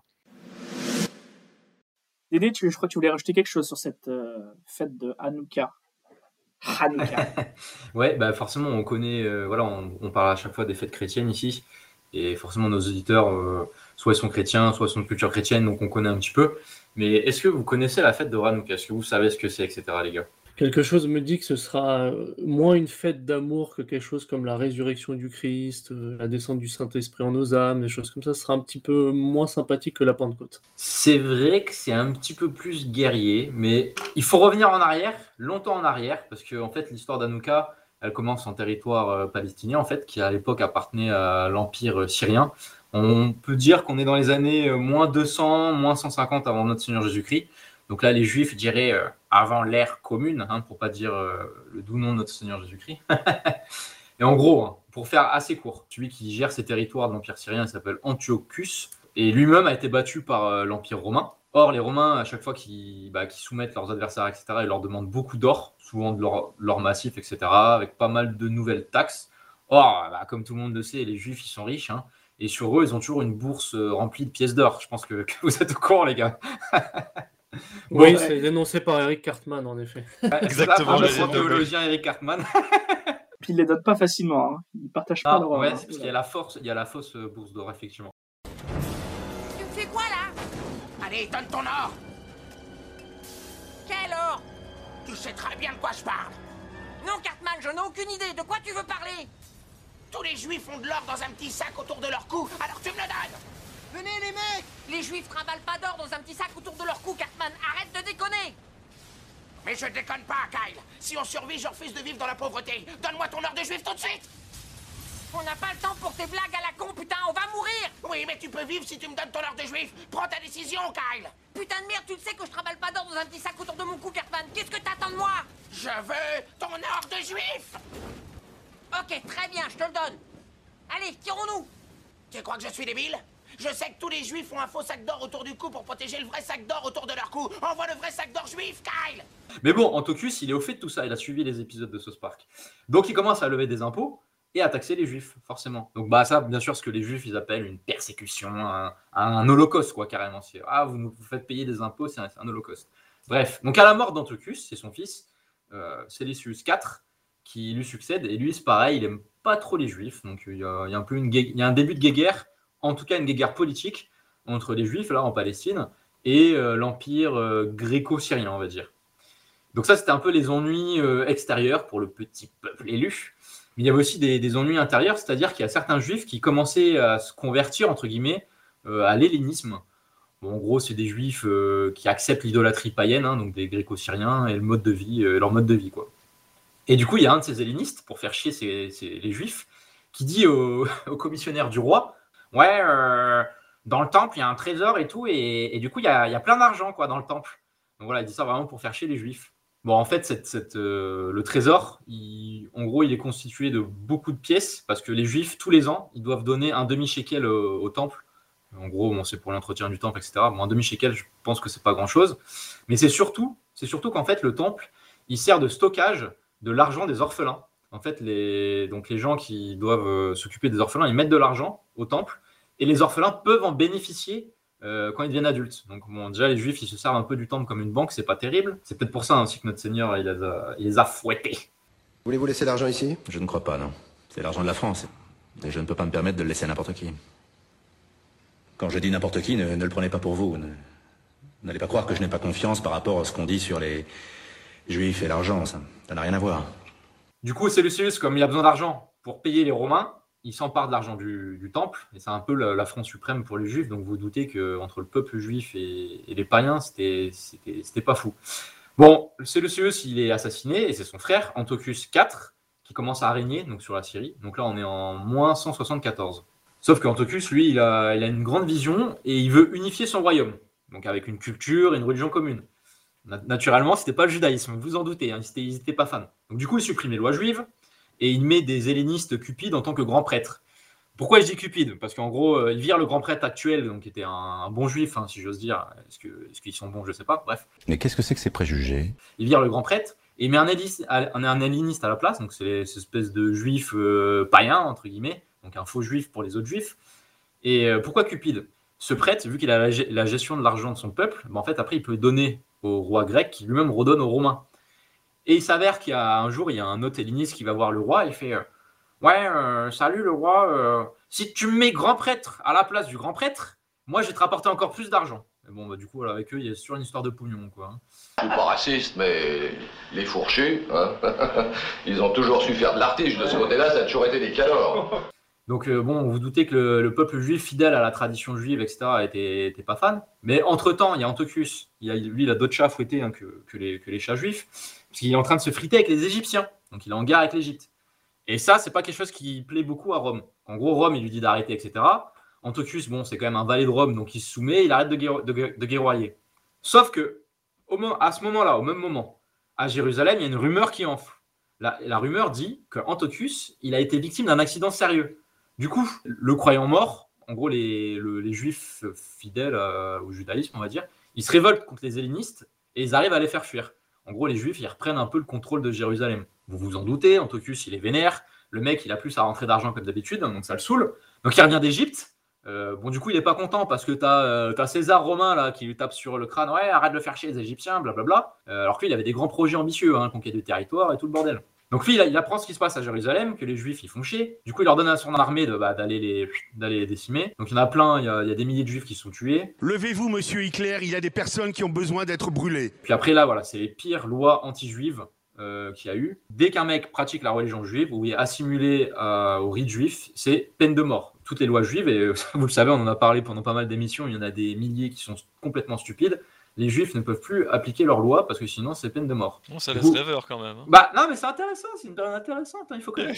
Speaker 8: Dédé, je crois que tu voulais rajouter quelque chose sur cette fête de Hanouka.
Speaker 9: Ouais, bah forcément, on connaît, on parle à chaque fois des fêtes chrétiennes ici, et forcément nos auditeurs, soit ils sont chrétiens, soit ils sont de culture chrétienne, donc on connaît un petit peu. Mais est-ce que vous connaissez la fête de Hanouka? Est-ce que vous savez ce que c'est, etc., les gars?
Speaker 10: Quelque chose me dit que ce sera moins une fête d'amour que quelque chose comme la résurrection du Christ, la descente du Saint-Esprit en nos âmes, des choses comme ça. Ce sera un petit peu moins sympathique que la Pentecôte.
Speaker 9: C'est vrai que c'est un petit peu plus guerrier, mais il faut revenir en arrière, longtemps en arrière, parce que en fait, l'histoire d'Hanouka, elle commence en territoire palestinien, en fait, qui à l'époque appartenait à l'Empire syrien. On peut dire qu'on est dans les années moins 200, moins 150 avant notre Seigneur Jésus-Christ. Donc là, les Juifs, je dirais, avant l'ère commune, pour pas dire le doux nom de notre Seigneur Jésus-Christ. Et en gros, pour faire assez court, celui qui gère ces territoires de l'Empire syrien, il s'appelle Antiochus, et lui-même a été battu par l'Empire romain. Or, les Romains, à chaque fois qu'ils soumettent leurs adversaires, etc., ils leur demandent beaucoup d'or, souvent de l'or massif, etc., avec pas mal de nouvelles taxes. Or, comme tout le monde le sait, les Juifs, ils sont riches, et sur eux, ils ont toujours une bourse remplie de pièces d'or. Je pense que vous êtes au courant, les gars.
Speaker 10: Oui, c'est dénoncé par Eric Cartman, en effet.
Speaker 9: Exactement, le théologien Eric Cartman.
Speaker 8: Puis ils les donnent pas facilement, ils ne partagent pas leur or.
Speaker 9: Ouais, c'est parce qu'il y a la fausse bourse d'or, effectivement.
Speaker 1: Tu me fais quoi là? Allez, donne ton or. Quel or? Tu sais très bien de quoi je parle. Non, Cartman, je n'ai aucune idée. De quoi tu veux parler? Tous les juifs ont de l'or dans un petit sac autour de leur cou, alors tu me le donnes. Venez les mecs! Les juifs trimballent pas d'or dans un petit sac autour de leur cou, Cartman. Arrête de déconner! Mais je déconne pas, Kyle. Si on survit, je refuse de vivre dans la pauvreté. Donne-moi ton or de juif tout de suite! On n'a pas le temps pour tes blagues à la con, putain, on va mourir! Oui, mais tu peux vivre si tu me donnes ton or de juif. Prends ta décision, Kyle! Putain de merde, tu le sais que je trimballe pas d'or dans un petit sac autour de mon cou, Cartman. Qu'est-ce que t'attends de moi? Je veux ton or de juif! Ok, très bien, je te le donne. Allez, tirons-nous! Tu crois que je suis débile? Je sais que tous les juifs ont un faux sac d'or autour du cou pour protéger le vrai sac d'or autour de leur cou. Envoie le vrai sac d'or juif, Kyle!
Speaker 9: Mais bon, Antiochus, il est au fait de tout ça. Il a suivi les épisodes de South Park. Donc, il commence à lever des impôts et à taxer les juifs, forcément. Donc, ça, bien sûr, ce que les juifs, ils appellent une persécution, un holocauste, quoi, carrément. Vous nous faites payer des impôts, c'est un holocauste. Bref, donc à la mort d'Antiochus, c'est son fils, Séleucus IV, qui lui succède. Et lui, c'est pareil, il aime pas trop les juifs. Donc, il y a un début de guéguerre, en tout cas une guéguerre politique, entre les juifs, là, en Palestine, et l'empire gréco-syrien, on va dire. Donc ça, c'était un peu les ennuis extérieurs pour le petit peuple élu. Mais il y avait aussi des ennuis intérieurs, c'est-à-dire qu'il y a certains juifs qui commençaient à se convertir, entre guillemets, à l'hellénisme. Bon, en gros, c'est des juifs qui acceptent l'idolâtrie païenne, hein, donc des gréco-syriens, et leur mode de vie, quoi. Et du coup, il y a un de ces hellénistes, pour faire chier les juifs, qui dit au commissionnaire du roi, ouais, dans le temple, il y a un trésor et tout, et du coup, il y a plein d'argent quoi dans le temple. Donc voilà, il dit ça vraiment pour faire chier les juifs. Bon, en fait, le trésor, en gros, il est constitué de beaucoup de pièces, parce que les juifs, tous les ans, ils doivent donner un demi-shekel au temple. En gros, bon, c'est pour l'entretien du temple, etc. Bon, un demi-shekel, je pense que c'est pas grand-chose. Mais c'est surtout qu'en fait, le temple, il sert de stockage de l'argent des orphelins. En fait, les gens qui doivent s'occuper des orphelins, ils mettent de l'argent au temple, et les orphelins peuvent en bénéficier quand ils deviennent adultes. Donc bon, déjà, les juifs, ils se servent un peu du temple comme une banque, c'est pas terrible. C'est peut-être pour ça aussi que notre Seigneur, il les a fouettés.
Speaker 2: Voulez-vous laisser l'argent ici?
Speaker 3: Je ne crois pas, non. C'est l'argent de la France. Et je ne peux pas me permettre de le laisser à n'importe qui. Quand je dis n'importe qui, ne le prenez pas pour vous. N'allez pas croire que je n'ai pas confiance par rapport à ce qu'on dit sur les juifs et l'argent. Ça n'a rien à voir.
Speaker 9: Du coup, Séleucus, comme il a besoin d'argent pour payer les Romains, il s'empare de l'argent du temple, et c'est un peu l'affront suprême pour les juifs, donc vous doutez qu'entre le peuple juif et les païens, c'était pas fou. Bon, Séleucus, il est assassiné, et c'est son frère, Antiochus IV, qui commence à régner donc, sur la Syrie. Donc là, on est en moins 174. Sauf qu'Antiochus, lui, il a une grande vision, et il veut unifier son royaume, donc avec une culture et une religion commune. Naturellement, c'était pas le judaïsme, vous vous en doutez, hein, ils n'étaient pas fans. Donc du coup, il supprime les lois juives, et il met des hellénistes cupides en tant que grand prêtre. Pourquoi je dis cupide? Parce qu'en gros, il vire le grand prêtre actuel, donc qui était un bon juif, hein, si j'ose dire. Est-ce qu'ils sont bons? Je ne sais pas, bref.
Speaker 3: Mais qu'est-ce que c'est que ces préjugés?
Speaker 9: Il vire le grand prêtre, et il met un helléniste à la place, donc c'est cette espèce de juif païen, entre guillemets, donc un faux juif pour les autres juifs. Et pourquoi cupide? Ce prêtre, vu qu'il a la gestion de l'argent de son peuple, ben en fait, après, il peut donner au roi grec, qui lui-même redonne aux Romains. Et il s'avère qu'il y a un jour, il y a un autre helléniste qui va voir le roi et il fait ouais, salut le roi, si tu me mets grand prêtre à la place du grand prêtre, moi je vais te rapporter encore plus d'argent. Et bon, bah, du coup, voilà, avec eux, il y a sur une histoire de pognon, quoi.
Speaker 22: Je suis pas raciste, mais les fourchus, hein, ils ont toujours su faire de l'artige. De ce côté-là, ça a toujours été des calors.
Speaker 9: Donc bon, vous doutez que le peuple juif fidèle à la tradition juive, etc., était pas fan. Mais entre-temps, il y a Antiochus, lui, il a d'autres chats à fouetter hein, que les chats juifs, parce qu'il est en train de se friter avec les Égyptiens. Donc il est en guerre avec l'Égypte. Et ça, c'est pas quelque chose qui plaît beaucoup à Rome. En gros, Rome, il lui dit d'arrêter, etc. Antiochus, bon, c'est quand même un valet de Rome, donc il se soumet, il arrête de guerroyer. Sauf que, à ce moment-là, au même moment, à Jérusalem, il y a une rumeur qui enfle. La rumeur dit que Antiochus, il a été victime d'un accident sérieux. Du coup, le croyant mort, en gros les juifs fidèles au judaïsme, on va dire, ils se révoltent contre les hellénistes et ils arrivent à les faire fuir. En gros, les juifs, ils reprennent un peu le contrôle de Jérusalem. Vous vous en doutez, Antiochus, il est vénère. Le mec, il a plus à rentrer d'argent comme d'habitude, donc ça le saoule. Donc il revient d'Égypte. Bon, du coup, il n'est pas content parce que t'as César Romain là, qui lui tape sur le crâne. Ouais, arrête de faire chier les Égyptiens, blablabla. Alors que lui, il avait des grands projets ambitieux, hein, conquête du territoire et tout le bordel. Donc lui, il apprend ce qui se passe à Jérusalem, que les Juifs, ils font chier. Du coup, il ordonne à son armée d'aller les décimer. Donc il y en a plein, il y a des milliers de Juifs qui sont tués.
Speaker 24: Levez-vous, monsieur Hitler, il y a des personnes qui ont besoin d'être brûlées.
Speaker 9: Puis après, là, voilà, c'est les pires lois anti-juives qu'il y a eu. Dès qu'un mec pratique la religion juive ou est assimilé au rite juif, c'est peine de mort. Toutes les lois juives, et vous le savez, on en a parlé pendant pas mal d'émissions, il y en a des milliers qui sont complètement stupides. Les juifs ne peuvent plus appliquer leurs lois parce que sinon c'est peine de mort.
Speaker 23: Bon, ça laisse rêveur quand même. Hein.
Speaker 9: Bah non, mais c'est intéressant, c'est une période intéressante, hein, il faut connaître.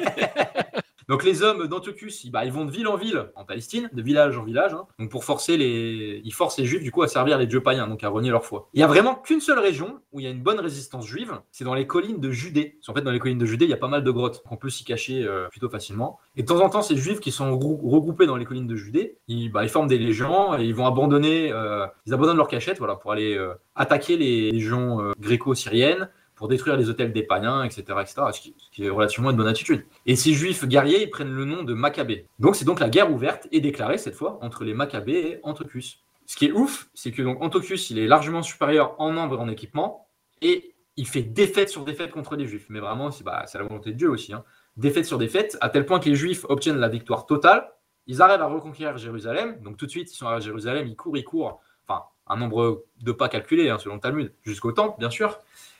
Speaker 9: Donc les hommes d'Antiochus, ils vont de ville en ville en Palestine, de village en village, hein, donc pour ils forcent les juifs du coup à servir les dieux païens, donc à renier leur foi. Il y a vraiment qu'une seule région où il y a une bonne résistance juive, c'est dans les collines de Judée. Parce qu'en fait, dans les collines de Judée, il y a pas mal de grottes, on peut s'y cacher plutôt facilement. Et de temps en temps, ces juifs qui sont regroupés dans les collines de Judée, ils forment des légions et ils vont abandonner leur cachette, voilà, pour aller attaquer les légions gréco-syriennes, pour détruire les hôtels des païens, etc., ce qui est relativement une bonne attitude. Et ces juifs guerriers, ils prennent le nom de Maccabées. Donc c'est donc la guerre ouverte et déclarée cette fois entre les Maccabées et Antiochus. Ce qui est ouf, c'est que donc Antiochus, il est largement supérieur en nombre et en équipement, et il fait défaite sur défaite contre les juifs. Mais vraiment, c'est la volonté de Dieu aussi. Hein. Défaite sur défaite, à tel point que les juifs obtiennent la victoire totale. Ils arrivent à reconquérir Jérusalem, donc tout de suite, ils sont à Jérusalem, ils courent, enfin, un nombre de pas calculé, hein, selon le Talmud, jusqu'au temple, bien sûr.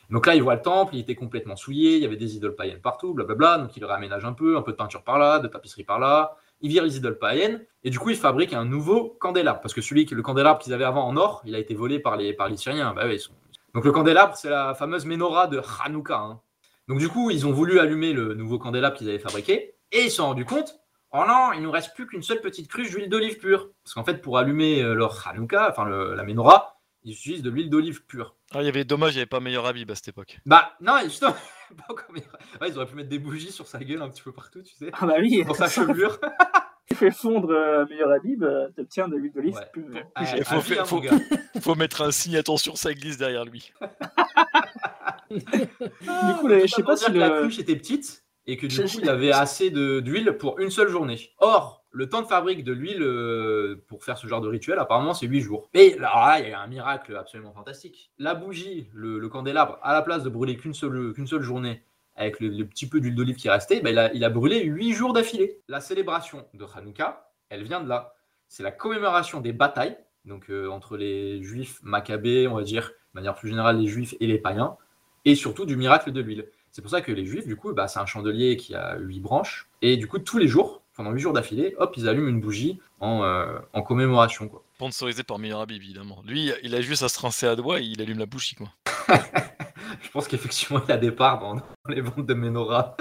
Speaker 9: Donc là, il voit le temple, il était complètement souillé, il y avait des idoles païennes partout, blablabla. Donc il le réaménage un peu de peinture par là, de tapisserie par là. Il vire les idoles païennes et du coup, il fabrique un nouveau candélabre. Parce que le candélabre qu'ils avaient avant en or, il a été volé par les Syriens. Bah, ouais, Donc le candélabre, c'est la fameuse menorah de Hanouka. Hein. Donc du coup, ils ont voulu allumer le nouveau candélabre qu'ils avaient fabriqué et ils se sont rendus compte, oh non, il nous reste plus qu'une seule petite cruche d'huile d'olive pure. Parce qu'en fait, pour allumer leur Hanouka, la menorah, ils utilisent de l'huile d'olive pure.
Speaker 23: Ah, il y avait dommage, il n'y avait pas meilleur habib à cette époque.
Speaker 9: Bah non, justement, pas encore meilleur. Ouais, ils auraient pu mettre des bougies sur sa gueule un petit peu partout, tu sais.
Speaker 8: Ah bah oui.
Speaker 9: Pour sa chevelure.
Speaker 8: Tu fais fondre meilleur habib, t'obtiens de l'huile d'olive plus.
Speaker 23: Il faut mettre un signe, attention, ça glisse derrière lui.
Speaker 8: Du coup, je sais pas si
Speaker 9: la cruche était petite et que du coup, il avait assez d'huile pour une seule journée. Or, le temps de fabrique de l'huile pour faire ce genre de rituel, apparemment, c'est 8 jours. Mais là, il y a un miracle absolument fantastique. La bougie, le candélabre, à la place de brûler qu'une seule journée avec le petit peu d'huile d'olive qui restait, il a brûlé 8 jours d'affilée. La célébration de Hanouka, elle vient de là. C'est la commémoration des batailles, donc entre les juifs maccabées, on va dire, de manière plus générale, les juifs et les païens, et surtout du miracle de l'huile. C'est pour ça que les juifs, du coup, c'est un chandelier qui a 8 branches, et du coup, tous les jours, pendant 8 jours d'affilée, hop, ils allument une bougie en commémoration, quoi.
Speaker 23: Sponsorisé par Meilleur Habib, évidemment. Lui, il a juste à se rincer à doigts et il allume la bougie, quoi.
Speaker 9: Je pense qu'effectivement, il a des parts dans les ventes de menorah.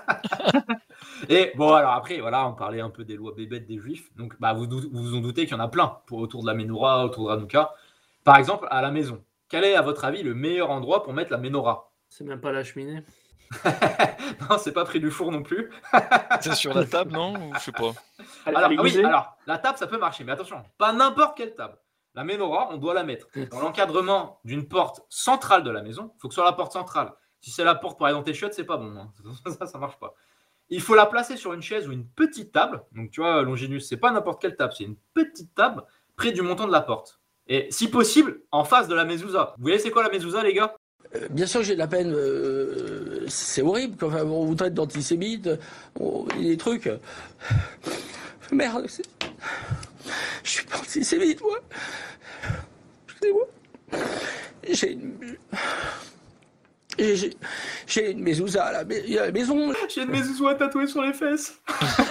Speaker 9: Et bon, alors après, voilà, on parlait un peu des lois bébêtes des juifs. Donc, vous vous en doutez qu'il y en a plein autour de la menorah, autour de Hanouka. Par exemple, à la maison, quel est, à votre avis, le meilleur endroit pour mettre la menorah?
Speaker 10: C'est même pas la cheminée.
Speaker 9: Non, c'est pas près du four non plus.
Speaker 23: C'est sur la table, non? Ou je sais pas.
Speaker 9: Alors, la table, ça peut marcher, mais attention, pas n'importe quelle table. La menorah, on doit la mettre dans l'encadrement d'une porte centrale de la maison. Il faut que ce soit la porte centrale. Si c'est la porte pour aller dans tes chiottes, c'est pas bon. Hein. Ça marche pas. Il faut la placer sur une chaise ou une petite table. Donc, tu vois, Longinus, c'est pas n'importe quelle table, c'est une petite table près du montant de la porte. Et si possible, en face de la mezouza. Vous voyez, c'est quoi la mezouza, les gars?
Speaker 4: Bien sûr, j'ai de la peine. C'est horrible. Enfin, on vous traite d'antisémite. Il y a des trucs. Merde. Je suis pas antisémite, moi. Excusez-moi. J'ai une mezouza à la maison.
Speaker 9: J'ai une mezouza tatouée sur les fesses.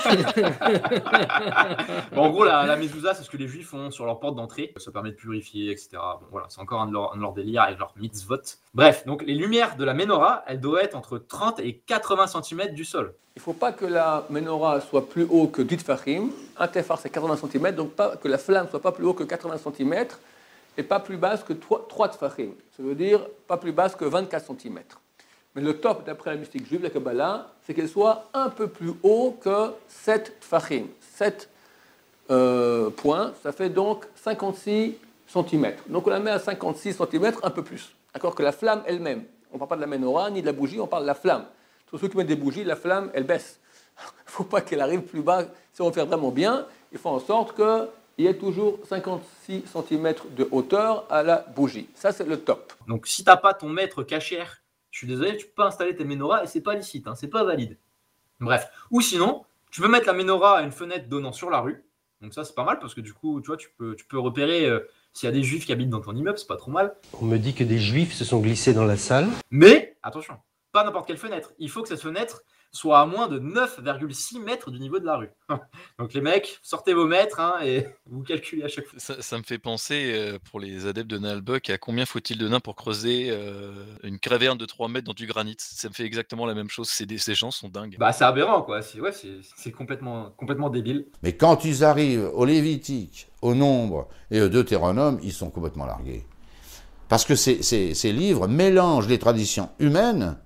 Speaker 9: Bon, en gros, la mezouza, c'est ce que les juifs font sur leur porte d'entrée. Ça permet de purifier, etc. Bon, voilà, c'est encore un de leurs délires avec leur mitzvot. Bref, donc les lumières de la menorah, elles doivent être entre 30 et 80 cm du sol.
Speaker 4: Il ne faut pas que la menorah soit plus haut que 10 tfachim. Un tefar, c'est 80 cm, donc pas que la flamme soit pas plus haut que 80 cm. Et pas plus basse que 3 tfachim. Ça veut dire pas plus basse que 24 cm. Mais le top, d'après la mystique juive, la Kabbalah, c'est qu'elle soit un peu plus haut que 7 tfachim. 7 points, ça fait donc 56 cm. Donc on la met à 56 cm, un peu plus. D'accord, que la flamme elle-même. On ne parle pas de la menorah ni de la bougie, on parle de la flamme. Tous ceux qui mettent des bougies, la flamme, elle baisse. Il ne faut pas qu'elle arrive plus bas. Si on veut faire vraiment bien, il faut en sorte que il y a toujours 56 cm de hauteur à la bougie. Ça, c'est le top.
Speaker 9: Donc, si tu n'as pas ton mètre cachère, je suis désolé, tu ne peux pas installer tes menorahs et ce n'est pas licite, hein, ce n'est pas valide. Bref. Ou sinon, tu peux mettre la menorah à une fenêtre donnant sur la rue. Donc ça, c'est pas mal parce que du coup, tu vois, tu peux repérer s'il y a des juifs qui habitent dans ton immeuble, c'est pas trop mal.
Speaker 14: On me dit que des juifs se sont glissés dans la salle.
Speaker 9: Mais, attention, pas n'importe quelle fenêtre. Il faut que cette fenêtre soit à moins de 9,6 mètres du niveau de la rue. Donc les mecs, sortez vos mètres et vous calculez à chaque fois.
Speaker 23: Ça me fait penser, pour les adeptes de Naalbuck, à combien faut-il de nains pour creuser une caverne de 3 mètres dans du granit. Ça me fait exactement la même chose. Ces gens sont dingues.
Speaker 9: Bah c'est aberrant, quoi. C'est complètement débile.
Speaker 5: Mais quand ils arrivent au Lévitique, au Nombre et au Deutéronome, ils sont complètement largués. Parce que ces livres mélangent les traditions humaines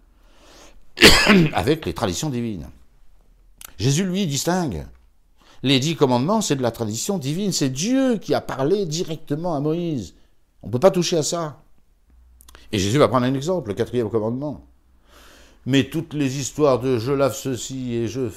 Speaker 5: avec les traditions divines. Jésus, lui, distingue. Les 10 commandements, c'est de la tradition divine. C'est Dieu qui a parlé directement à Moïse. On ne peut pas toucher à ça. Et Jésus va prendre un exemple, le 4e commandement. Mais toutes les histoires de « je lave ceci et je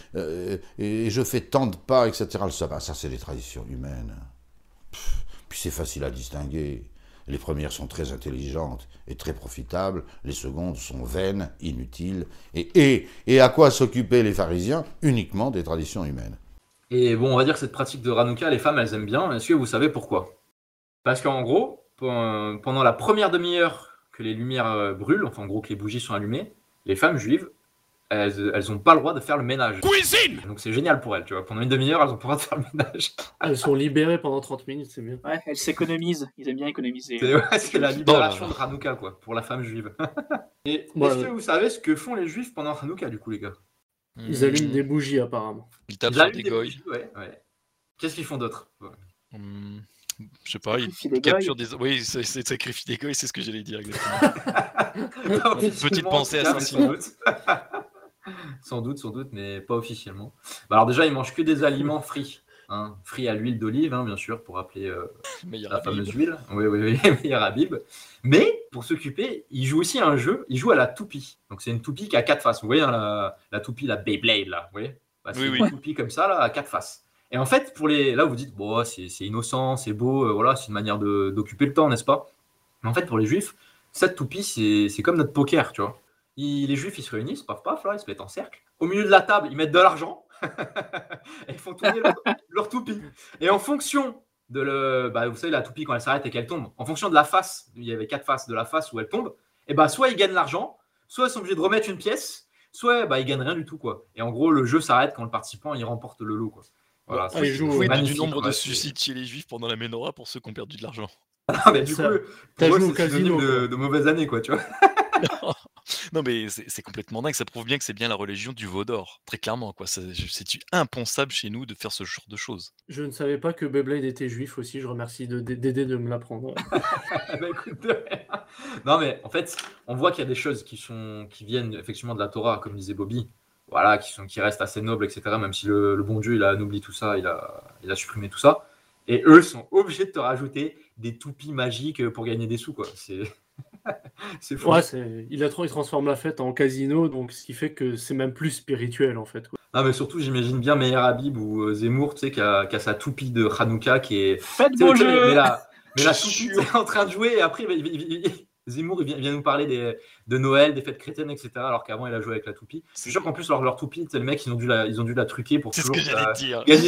Speaker 5: fais tant de pas », etc., ça c'est des traditions humaines. Puis c'est facile à distinguer. Les premières sont très intelligentes et très profitables, les secondes sont vaines, inutiles, et à quoi s'occupaient les pharisiens? Uniquement des traditions humaines.
Speaker 9: Et bon, on va dire que cette pratique de Hanouka, les femmes, elles aiment bien. Est-ce que vous savez pourquoi? Parce qu'en gros, pendant la première demi-heure que les lumières brûlent, enfin en gros que les bougies sont allumées, les femmes juives, elles ont pas le droit de faire le ménage. Cuisine. Donc c'est génial pour elles, tu vois. Pendant une demi-heure, elles ont pas le droit de faire le ménage.
Speaker 10: Elles sont libérées pendant 30 minutes, c'est bien.
Speaker 8: Ouais, elles s'économisent. Ils aiment bien économiser.
Speaker 9: C'est la libération de Hanouka, quoi, pour la femme juive. Et est-ce que vous savez ce que font les juifs pendant Hanouka, du coup, les gars?
Speaker 10: Ils allument des bougies, apparemment.
Speaker 23: Ils tapent
Speaker 9: Ils
Speaker 23: sur
Speaker 9: allument
Speaker 23: des
Speaker 9: des
Speaker 23: goy.
Speaker 9: bougies, ouais. Qu'est-ce qu'ils font d'autre?
Speaker 23: Je sais pas,
Speaker 8: Sacrifient
Speaker 23: ils
Speaker 8: des
Speaker 23: capturent
Speaker 8: goy.
Speaker 23: des. Oui, c'est sacrifier des goy, c'est ce que j'allais dire exactement. Petite pensée à Saint-Simon.
Speaker 9: Sans doute, mais pas officiellement. Bah alors déjà, ils mangent que des aliments frits. Hein. Frits à l'huile d'olive, hein, bien sûr, pour rappeler la fameuse huile. Oui, meilleur Habib. Mais, pour s'occuper, ils jouent aussi à un jeu, ils jouent à la toupie. Donc c'est une toupie qui a 4 faces. Vous voyez, hein, la toupie, la Beyblade, là, vous voyez c'est une toupie comme ça, là, à 4 faces. Et en fait, là, vous dites, bon, c'est innocent, c'est beau, voilà, c'est une manière d'occuper le temps, n'est-ce pas? Mais en fait, pour les juifs, cette toupie, c'est comme notre poker, tu vois. Les juifs, ils se réunissent, paf, là, ils se mettent en cercle. Au milieu de la table, ils mettent de l'argent. Et ils font tourner leur toupie. Et en fonction de vous savez, la toupie, quand elle s'arrête et qu'elle tombe, en fonction de la face, il y avait 4 faces, de la face où elle tombe, et soit ils gagnent l'argent, soit ils sont obligés de remettre une pièce, soit ils gagnent rien du tout, quoi. Et en gros, le jeu s'arrête quand le participant, il remporte le lot, quoi. Voilà,
Speaker 23: Vous pouvez du nombre de
Speaker 9: ouais,
Speaker 23: suicides chez les juifs pendant la Ménorah pour ceux qui ont perdu de l'argent.
Speaker 9: Ah, mais du coup,
Speaker 10: t'as joué au
Speaker 9: c'est synonyme
Speaker 10: casino,
Speaker 9: de mauvaises années, quoi, tu vois.
Speaker 23: Non, mais c'est complètement dingue. Ça prouve bien que c'est bien la religion du veau d'or. Très clairement, quoi. C'est impensable chez nous de faire ce genre de choses.
Speaker 10: Je ne savais pas que Beyblade était juif aussi. Je remercie d'aider de me l'apprendre.
Speaker 9: Bah, écoute, non, mais en fait, on voit qu'il y a des choses qui viennent effectivement de la Torah, comme disait Bobby. Voilà, qui restent assez nobles, etc. Même si le bon Dieu, il a anobli tout ça, il a supprimé tout ça. Et eux sont obligés de te rajouter des toupies magiques pour gagner des sous, quoi. C'est fou.
Speaker 10: Ouais, il transforme la fête en casino, donc ce qui fait que c'est même plus spirituel, en fait, quoi.
Speaker 9: Non, mais surtout, j'imagine bien Meir Habib ou Zemmour, tu sais, qui a sa toupie de Hanouka qui est.
Speaker 8: Faites vos jeux.
Speaker 9: Mais la toupie est en train de jouer, et après, Zemmour, il vient nous parler de Noël, des fêtes chrétiennes, etc. Alors qu'avant, il a joué avec la toupie. C'est sûr qu'en plus, leur toupie, les mecs, ils ont dû la truquer pour toujours.
Speaker 23: C'est ce que j'allais dire.
Speaker 9: Gagner.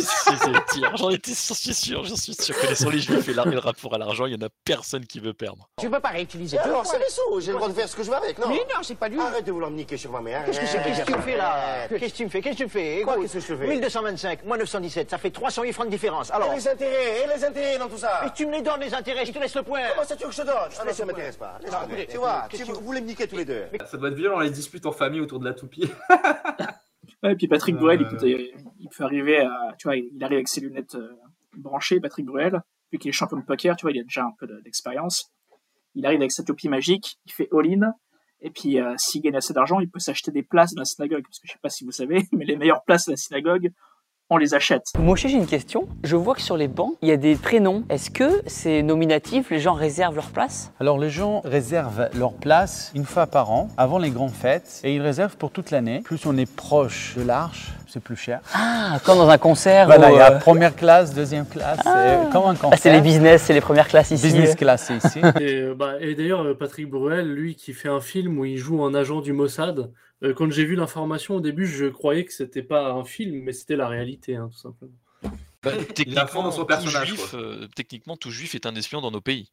Speaker 23: J'en suis sûr. Connaissant les juifs et le rapport à l'argent, il n'y en a personne qui veut perdre.
Speaker 1: Tu peux pas réutiliser tout.
Speaker 2: Alors, c'est les sous, j'ai le droit de faire ce que je veux avec, non?
Speaker 1: Mais non, c'est pas lui.
Speaker 2: Arrête de vouloir me niquer sur ma mère.
Speaker 1: Qu'est-ce que tu fais là? Qu'est-ce que tu me fais?
Speaker 2: Quoi, qu'est-ce que je fais?
Speaker 1: 1225, moins 917, ça fait 308 francs de différence. Alors.
Speaker 2: Et les intérêts dans tout ça?
Speaker 1: Et tu me les donnes les intérêts, je te laisse le point.
Speaker 2: Comment ça tu veux que je te donne? Ah non, ça m'intéresse pas. Tu vois, vous voulez me niquer tous les deux.
Speaker 9: Ça doit être violent, les disputes en famille autour de la toupie.
Speaker 8: Ouais, et puis Patrick Bruel, il peut arriver à. Tu vois, il arrive avec ses lunettes branchées, Patrick Bruel. Vu qu'il est champion de poker, tu vois, il a déjà un peu d'expérience. Il arrive avec sa toupie magique, il fait all-in. Et puis, s'il gagne assez d'argent, il peut s'acheter des places dans la synagogue. Parce que je sais pas si vous savez, mais les meilleures places à la synagogue, on les achète.
Speaker 6: Moi aussi, j'ai une question. Je vois que sur les bancs, il y a des prénoms. Est-ce que c'est nominatif? Les gens réservent leur place?
Speaker 7: Alors, les gens réservent leur place une fois par an, avant les grandes fêtes, et ils réservent pour toute l'année. Plus on est proche de l'arche, c'est plus cher.
Speaker 6: Ah, comme dans un concert.
Speaker 7: Voilà, il y a première classe, deuxième classe, comme un concert.
Speaker 6: Ah, c'est les business, c'est les premières classes ici.
Speaker 7: Business class ici.
Speaker 10: Et d'ailleurs, Patrick Bruel, lui, qui fait un film où il joue un agent du Mossad, quand j'ai vu l'information au début, je croyais que c'était pas un film, mais c'était la réalité, hein, tout simplement.
Speaker 23: Techniquement, tout juif est un espion dans nos pays.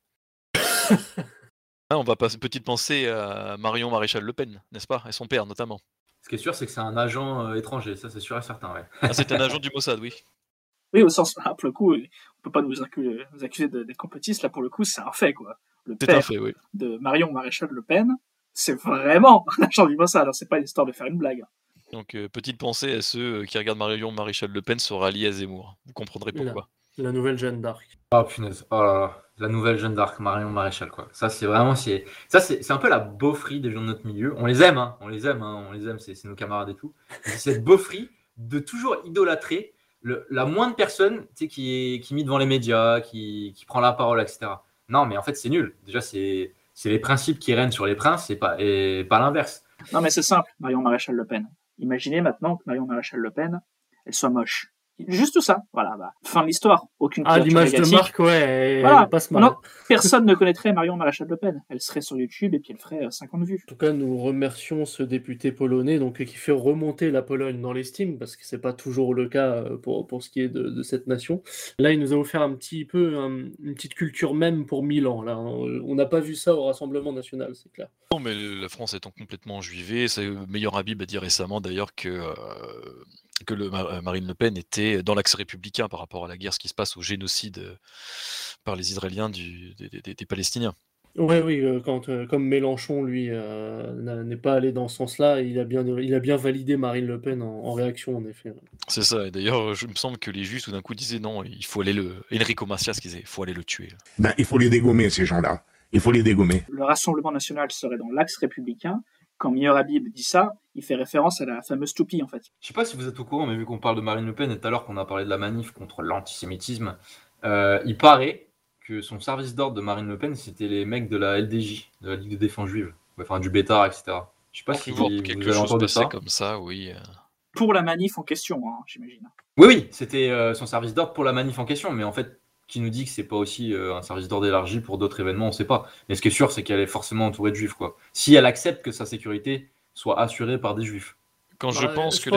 Speaker 23: On va passer petite pensée à Marion Maréchal Le Pen, n'est-ce pas? Et son père, notamment.
Speaker 9: Ce qui est sûr, c'est que c'est un agent étranger, ça c'est sûr et certain, ouais.
Speaker 23: Ah, c'est un agent du Mossad, oui.
Speaker 8: Oui, au sens, pour le coup, on peut pas nous accuser d'être complotistes, là, pour le coup, c'est un fait, quoi. Le père de Marion Maréchal Le Pen, c'est vraiment un agent du Mossad, alors c'est pas l'histoire de faire une blague.
Speaker 23: Donc, petite pensée à ceux qui regardent Marion Maréchal Le Pen se rallient à Zemmour. Vous comprendrez pourquoi.
Speaker 10: La nouvelle Jeanne d'Arc.
Speaker 9: Oh punaise, oh là là, la nouvelle Jeanne d'Arc, Marion Maréchal, quoi. Ça, c'est vraiment, c'est un peu la beaufrie des gens de notre milieu. On les aime, c'est nos camarades et tout. C'est cette beaufrie de toujours idolâtrer la moindre personne, tu sais, qui est mis devant les médias, qui prend la parole, etc. Non, mais en fait, c'est nul. Déjà, c'est les principes qui règnent sur les princes et pas l'inverse.
Speaker 8: Non, mais c'est simple, Marion Maréchal Le Pen. Imaginez maintenant que Marion Maréchal Le Pen, elle soit moche. Juste ça, voilà. Fin de l'histoire. Aucune couverture
Speaker 10: l'image de
Speaker 8: médiatique.
Speaker 10: marque, ouais,
Speaker 8: Voilà.
Speaker 10: elle passe mal.
Speaker 8: Non, personne ne connaîtrait Marion Maréchal Le Pen. Elle serait sur YouTube et puis elle ferait 50 vues.
Speaker 10: En tout cas, nous remercions ce député polonais donc, qui fait remonter la Pologne dans l'estime, parce que c'est pas toujours le cas pour ce qui est de cette nation. Là, il nous a offert un petit peu une petite culture même pour Milan. Là, on n'a pas vu ça au Rassemblement national, c'est clair.
Speaker 23: Non, mais la France étant complètement juivée, c'est Meilleur Habib a dit récemment d'ailleurs que Marine Le Pen était dans l'axe républicain par rapport à la guerre, ce qui se passe au génocide par les Israéliens des Palestiniens.
Speaker 10: Oui, comme Mélenchon, lui, n'est pas allé dans ce sens-là, il a bien validé Marine Le Pen en réaction, en effet.
Speaker 23: C'est ça, et d'ailleurs, je me semble que les Juifs tout d'un coup disaient non, il faut aller Enrico Macias qui disait, il faut aller le tuer.
Speaker 24: Il faut les dégommer, ces gens-là. Il faut les dégommer.
Speaker 8: Le Rassemblement national serait dans l'axe républicain. Quand Meilleur Habib dit ça, il fait référence à la fameuse toupie, en fait.
Speaker 9: Je sais pas si vous êtes au courant, mais vu qu'on parle de Marine Le Pen et tout à l'heure qu'on a parlé de la manif contre l'antisémitisme, il paraît que son service d'ordre de Marine Le Pen, c'était les mecs de la LDJ, de la Ligue de Défense Juive, enfin du Bétard, etc. Je sais pas si vous
Speaker 23: quelque
Speaker 9: avez
Speaker 23: chose
Speaker 9: entendu
Speaker 23: passait
Speaker 9: ça.
Speaker 23: comme ça, oui.
Speaker 8: Pour la manif en question, j'imagine.
Speaker 9: Oui, c'était son service d'ordre pour la manif en question, mais en fait, qui nous dit que c'est pas aussi un service d'ordre élargi pour d'autres événements, on sait pas. Mais ce qui est sûr, c'est qu'elle est forcément entourée de juifs, quoi. Si elle accepte que sa sécurité soit assurée par des juifs.
Speaker 23: Quand je pense que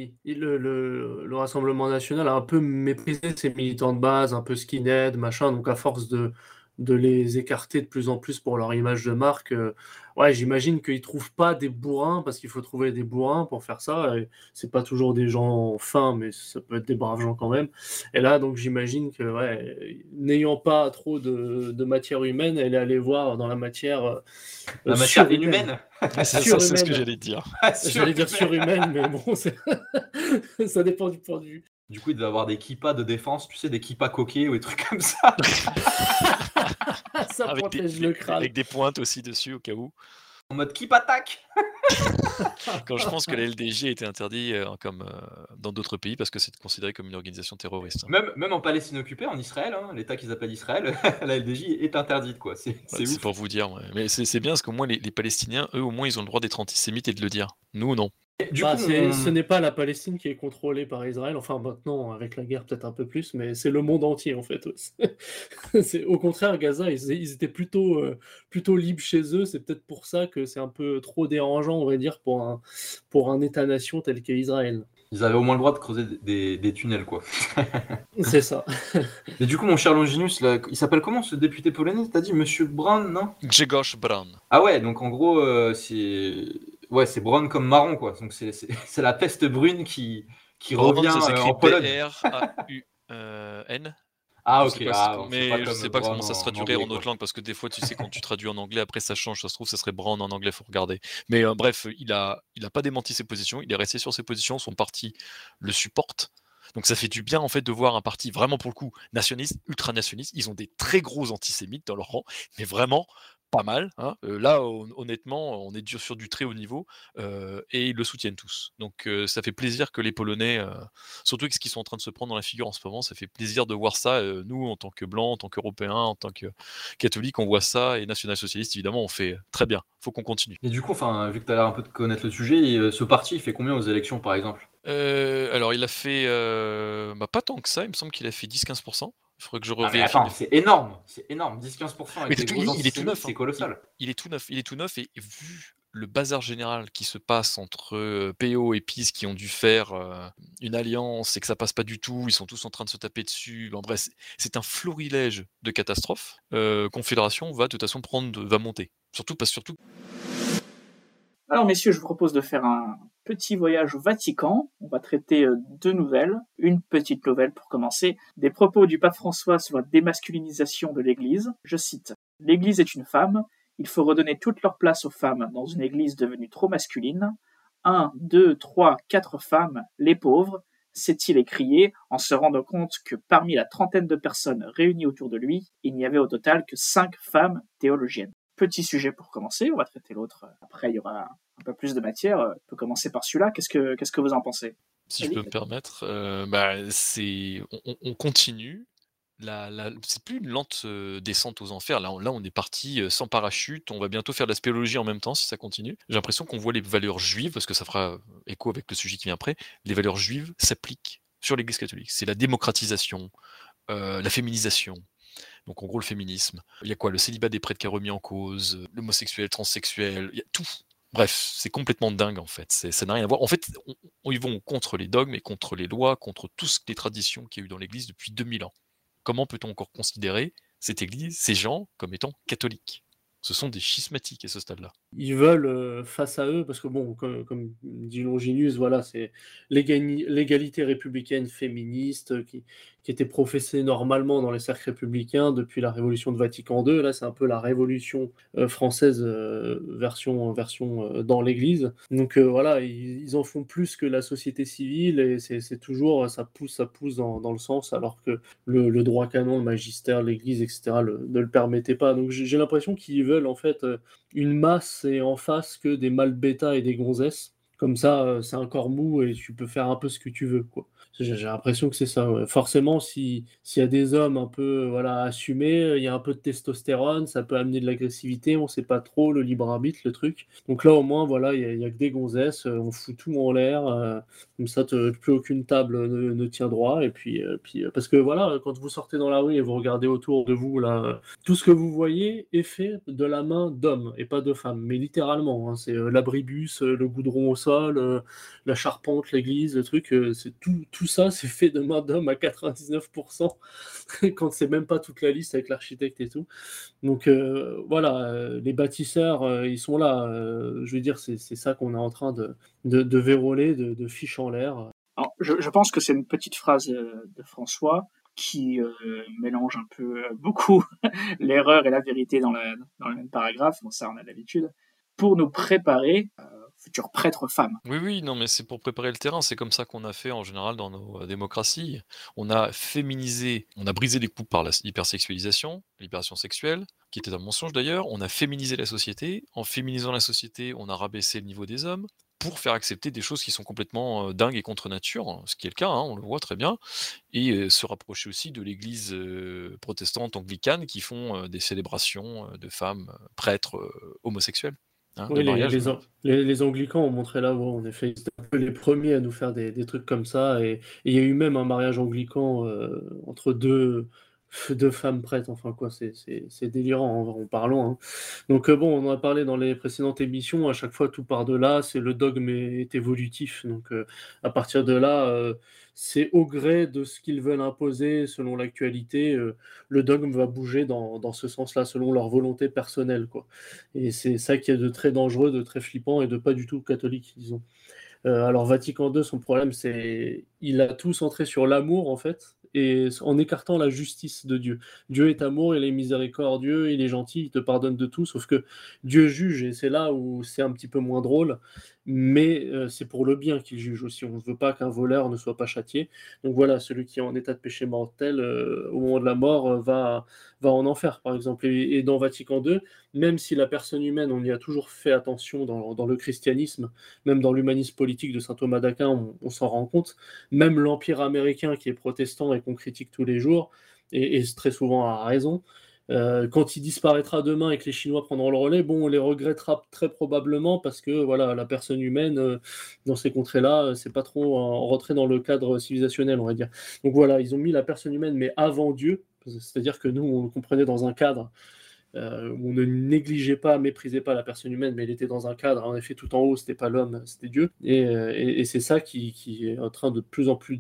Speaker 10: le Rassemblement national a un peu méprisé ses militants de base, un peu skinhead, machin, donc à force de les écarter de plus en plus pour leur image de marque, j'imagine qu'ils trouvent pas des bourrins, parce qu'il faut trouver des bourrins pour faire ça, et c'est pas toujours des gens fins, mais ça peut être des braves gens quand même. Et là, donc j'imagine que, n'ayant pas trop de matière humaine, elle est allée voir dans la matière...
Speaker 9: La matière inhumaine.
Speaker 23: C'est ce que j'allais dire.
Speaker 10: J'allais dire surhumaine, mais bon, ça dépend du point de vue.
Speaker 9: Du coup, il doit avoir des kippas de défense, tu sais, des kippas coquets ou des trucs comme ça.
Speaker 10: Ça protège le crâne.
Speaker 23: Avec des pointes aussi dessus au cas où.
Speaker 9: En mode keep attack.
Speaker 23: Quand je pense que la LDJ a été interdit comme dans d'autres pays parce que c'est considéré comme une organisation terroriste.
Speaker 9: Même en Palestine occupée, en Israël, l'État qu'ils appellent Israël, la LDJ est interdite, quoi. C'est ouf.
Speaker 23: pour vous dire, ouais. Mais c'est bien parce qu'au moins les Palestiniens, eux, au moins ils ont le droit d'être antisémites et de le dire. Nous, non.
Speaker 10: Ce n'est pas la Palestine qui est contrôlée par Israël, enfin maintenant avec la guerre peut-être un peu plus, mais c'est le monde entier en fait. Au contraire, Gaza, ils étaient plutôt libres chez eux, c'est peut-être pour ça que c'est un peu trop dérangeant, on va dire, pour un État-nation tel qu'Israël.
Speaker 9: Ils avaient au moins le droit de creuser des tunnels, quoi.
Speaker 10: C'est ça.
Speaker 9: Et du coup, mon cher Longinus, là, il s'appelle comment ce député polonais? T'as dit Monsieur Braun, non?
Speaker 23: Grzegorz Braun.
Speaker 9: Ah ouais, donc en gros, c'est brun comme marron, quoi. Donc c'est la peste brune qui revient en Pologne.
Speaker 23: B-R-A-U-N.
Speaker 9: Ah ok.
Speaker 23: Mais je sais pas comment ça se traduirait en autre langue parce que des fois, tu sais, quand tu traduis en anglais, après ça change. Ça se trouve, ça serait Brown en anglais, faut regarder. Mais bref, il a pas démenti ses positions. Il est resté sur ses positions. Son parti le supporte. Donc ça fait du bien en fait de voir un parti vraiment pour le coup nationaliste, ultranationaliste. Ils ont des très gros antisémites dans leur rang, mais vraiment pas mal. Là, honnêtement, on est sur du très haut niveau et ils le soutiennent tous. Donc ça fait plaisir que les Polonais, surtout avec ce qu'ils sont en train de se prendre dans la figure en ce moment, ça fait plaisir de voir ça. Nous, en tant que Blancs, en tant qu'Européens, en tant que catholiques, on voit ça. Et national-socialistes, évidemment, on fait très bien. Faut qu'on continue.
Speaker 9: Et du coup, vu que tu as l'air un peu de connaître le sujet, ce parti, il fait combien aux élections, par exemple?
Speaker 23: Alors, il a fait pas tant que ça. Il me semble qu'il a fait 10-15%. Il faudrait que je revérifie.
Speaker 9: Attends, c'est énorme, 10-15% avec
Speaker 23: il est tout neuf,
Speaker 9: c'est colossal.
Speaker 23: Il est tout neuf, et vu le bazar général qui se passe entre PO et PiS qui ont dû faire une alliance et que ça passe pas du tout, ils sont tous en train de se taper dessus. En bref, c'est un florilège de catastrophes. Confédération va de toute façon va monter. Surtout.
Speaker 8: Alors messieurs, je vous propose de faire un petit voyage au Vatican. On va traiter deux nouvelles. Une petite nouvelle pour commencer. Des propos du pape François sur la démasculinisation de l'Église. Je cite. « L'Église est une femme. Il faut redonner toute leur place aux femmes dans une Église devenue trop masculine. 1, 2, 3, 4 femmes, les pauvres. » s'est-il écrié en se rendant compte que parmi la trentaine de personnes réunies autour de lui, il n'y avait au total que 5 femmes théologiennes. Petit sujet pour commencer, on va traiter l'autre. Après, il y aura un peu plus de matière. On peut commencer par celui-là. Qu'est-ce que vous en pensez?
Speaker 23: Si je peux me permettre, on continue. C'est plus une lente descente aux enfers. Là, on est parti sans parachute. On va bientôt faire de la spéléologie en même temps si ça continue. J'ai l'impression qu'on voit les valeurs juives, parce que ça fera écho avec le sujet qui vient après. Les valeurs juives s'appliquent sur l'Église catholique. C'est la démocratisation, la féminisation. Donc en gros le féminisme. Il y a quoi? Le célibat des prêtres qui est remis en cause, l'homosexuel, transsexuel, il y a tout. Bref, c'est complètement dingue en fait. Ça n'a rien à voir. En fait, ils vont contre les dogmes et contre les lois, contre toutes les traditions qu'il y a eu dans l'Église depuis 2000 ans. Comment peut-on encore considérer cette Église, ces gens, comme étant catholiques? Ce sont des schismatiques à ce stade-là.
Speaker 10: Ils veulent, face à eux, parce que bon, comme dit Longinus, voilà, c'est l'égalité républicaine féministe qui était professée normalement dans les cercles républicains depuis la Révolution de Vatican II. Là, c'est un peu la Révolution française version dans l'Église. Donc voilà, ils en font plus que la société civile et c'est toujours, ça pousse dans le sens, alors que le droit canon, le magistère, l'Église, etc. ne le permettait pas. Donc j'ai l'impression qu'ils veulent en fait une masse et en face que des mâles bêta et des gonzesses. Comme ça, c'est un corps mou et tu peux faire un peu ce que tu veux, quoi. J'ai l'impression que c'est ça. Ouais. Forcément, s'il y a des hommes un peu voilà, assumés, il y a un peu de testostérone, ça peut amener de l'agressivité, on sait pas trop, le libre arbitre, le truc. Donc là, au moins, voilà, il y a que des gonzesses, on fout tout en l'air, comme ça, plus aucune table ne tient droit. Et puis, parce que voilà, quand vous sortez dans la rue et vous regardez autour de vous, là, tout ce que vous voyez est fait de la main d'hommes et pas de femmes, mais littéralement. Hein, c'est l'abribus, le goudron au sol, la charpente, l'église, le truc, c'est tout ça, c'est fait de main d'homme à 99%, quand c'est même pas toute la liste avec l'architecte et tout. Donc voilà, les bâtisseurs, ils sont là. Je veux dire, c'est ça qu'on est en train de véroler, de fiche en l'air.
Speaker 8: Alors, je pense que c'est une petite phrase de François qui mélange un peu beaucoup l'erreur et la vérité dans le même paragraphe. Bon, ça, on a l'habitude. Pour nous préparer futures prêtres femmes.
Speaker 23: Oui, non, mais c'est pour préparer le terrain. C'est comme ça qu'on a fait en général dans nos démocraties. On a féminisé, on a brisé les coupes par l'hypersexualisation, l'hyperation sexuelle, qui était un mensonge d'ailleurs. On a féminisé la société. En féminisant la société, on a rabaissé le niveau des hommes pour faire accepter des choses qui sont complètement dingues et contre nature, ce qui est le cas, hein, on le voit très bien, et se rapprocher aussi de l'église protestante anglicane qui font des célébrations de femmes prêtres homosexuels. Hein,
Speaker 10: oui,
Speaker 23: de mariage.
Speaker 10: les anglicans ont montré là, en effet, ils étaient un peu les premiers à nous faire des trucs comme ça, et il y a eu même un mariage anglican entre deux femmes prêtres, enfin quoi, c'est délirant en parlant. Hein. Donc bon, on en a parlé dans les précédentes émissions, à chaque fois tout part de là, c'est le dogme est évolutif, donc à partir de là, c'est au gré de ce qu'ils veulent imposer selon l'actualité, le dogme va bouger dans ce sens-là, selon leur volonté personnelle, quoi. Et c'est ça qui est de très dangereux, de très flippant et de pas du tout catholique, disons. Alors Vatican II, son problème, c'est il a tout centré sur l'amour, en fait, et en écartant la justice de Dieu. Dieu est amour, il est miséricordieux, il est gentil, il te pardonne de tout, sauf que Dieu juge, et c'est là où c'est un petit peu moins drôle, mais c'est pour le bien qu'il juge aussi. On ne veut pas qu'un voleur ne soit pas châtié. Donc voilà, celui qui est en état de péché mortel, au moment de la mort, va en enfer, par exemple. Et dans Vatican II, même si la personne humaine, on y a toujours fait attention dans le christianisme, même dans l'humanisme politique de saint Thomas d'Aquin, on s'en rend compte, même l'Empire américain qui est protestant et qu'on critique tous les jours, et très souvent à raison, quand il disparaîtra demain et que les Chinois prendront le relais, bon, on les regrettera très probablement parce que voilà, la personne humaine dans ces contrées-là, c'est pas trop rentrer dans le cadre civilisationnel, on va dire. Donc voilà, ils ont mis la personne humaine, mais avant Dieu, c'est-à-dire que nous, on le comprenait dans un cadre où on ne négligeait pas, méprisait pas la personne humaine, mais elle était dans un cadre, en effet, tout en haut, c'était pas l'homme, c'était Dieu. Et c'est ça qui est en train de plus en plus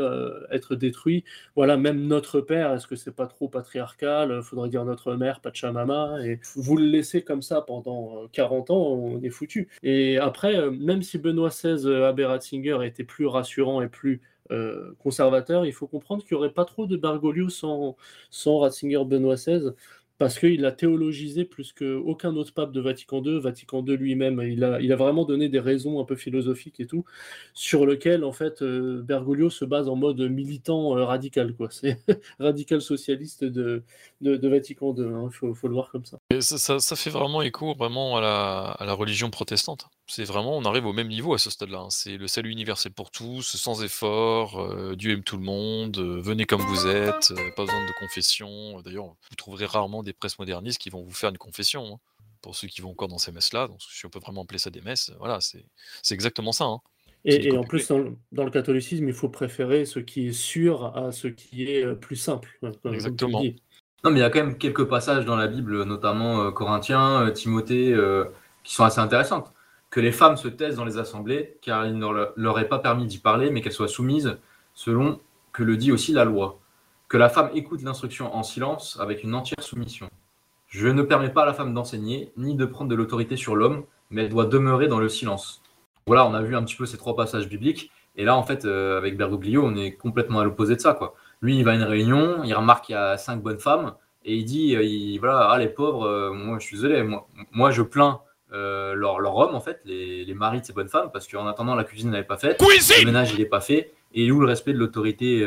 Speaker 10: être détruit. Voilà, même notre père, est-ce que c'est pas trop patriarcal? Faudrait dire notre mère, Pachamama, et vous le laissez comme ça pendant 40 ans, on est foutu. Et après, même si Benoît XVI, Abbé Ratzinger, était plus rassurant et plus conservateur, il faut comprendre qu'il n'y aurait pas trop de Bergoglio sans Ratzinger, Benoît XVI, parce qu'il a théologisé plus qu'aucun autre pape de Vatican II. Vatican II lui-même, il a vraiment donné des raisons un peu philosophiques et tout, sur lesquelles, en fait, Bergoglio se base en mode militant radical, quoi. C'est radical socialiste de Vatican II, hein. Faut le voir comme ça.
Speaker 23: Et ça fait vraiment écho vraiment à la religion protestante. C'est vraiment, on arrive au même niveau à ce stade-là. Hein. C'est le salut universel pour tous, sans effort, Dieu aime tout le monde, venez comme vous êtes, pas besoin de confession. D'ailleurs, vous trouverez rarement des presses modernistes qui vont vous faire une confession. Hein. Pour ceux qui vont encore dans ces messes-là, donc si on peut vraiment appeler ça des messes, voilà, c'est exactement ça. Hein.
Speaker 10: Et en plus, dans le catholicisme, il faut préférer ce qui est sûr à ce qui est plus simple.
Speaker 23: Exactement.
Speaker 9: Non, mais il y a quand même quelques passages dans la Bible, notamment Corinthiens, Timothée, qui sont assez intéressantes. Que les femmes se taisent dans les assemblées, car il ne leur est pas permis d'y parler, mais qu'elles soient soumises selon que le dit aussi la loi. Que la femme écoute l'instruction en silence, avec une entière soumission. Je ne permets pas à la femme d'enseigner, ni de prendre de l'autorité sur l'homme, mais elle doit demeurer dans le silence. Voilà, on a vu un petit peu ces 3 passages bibliques, et là, en fait, avec Bergoglio, on est complètement à l'opposé de ça, quoi. Lui, il va à une réunion, il remarque qu'il y a 5 bonnes femmes, et il dit, voilà, les pauvres, moi, je suis désolé, moi je plains leur homme, en fait, les maris de ces bonnes femmes, parce qu'en attendant, la cuisine n'avait pas faite, le ménage, il n'est pas fait, et où le respect de l'autorité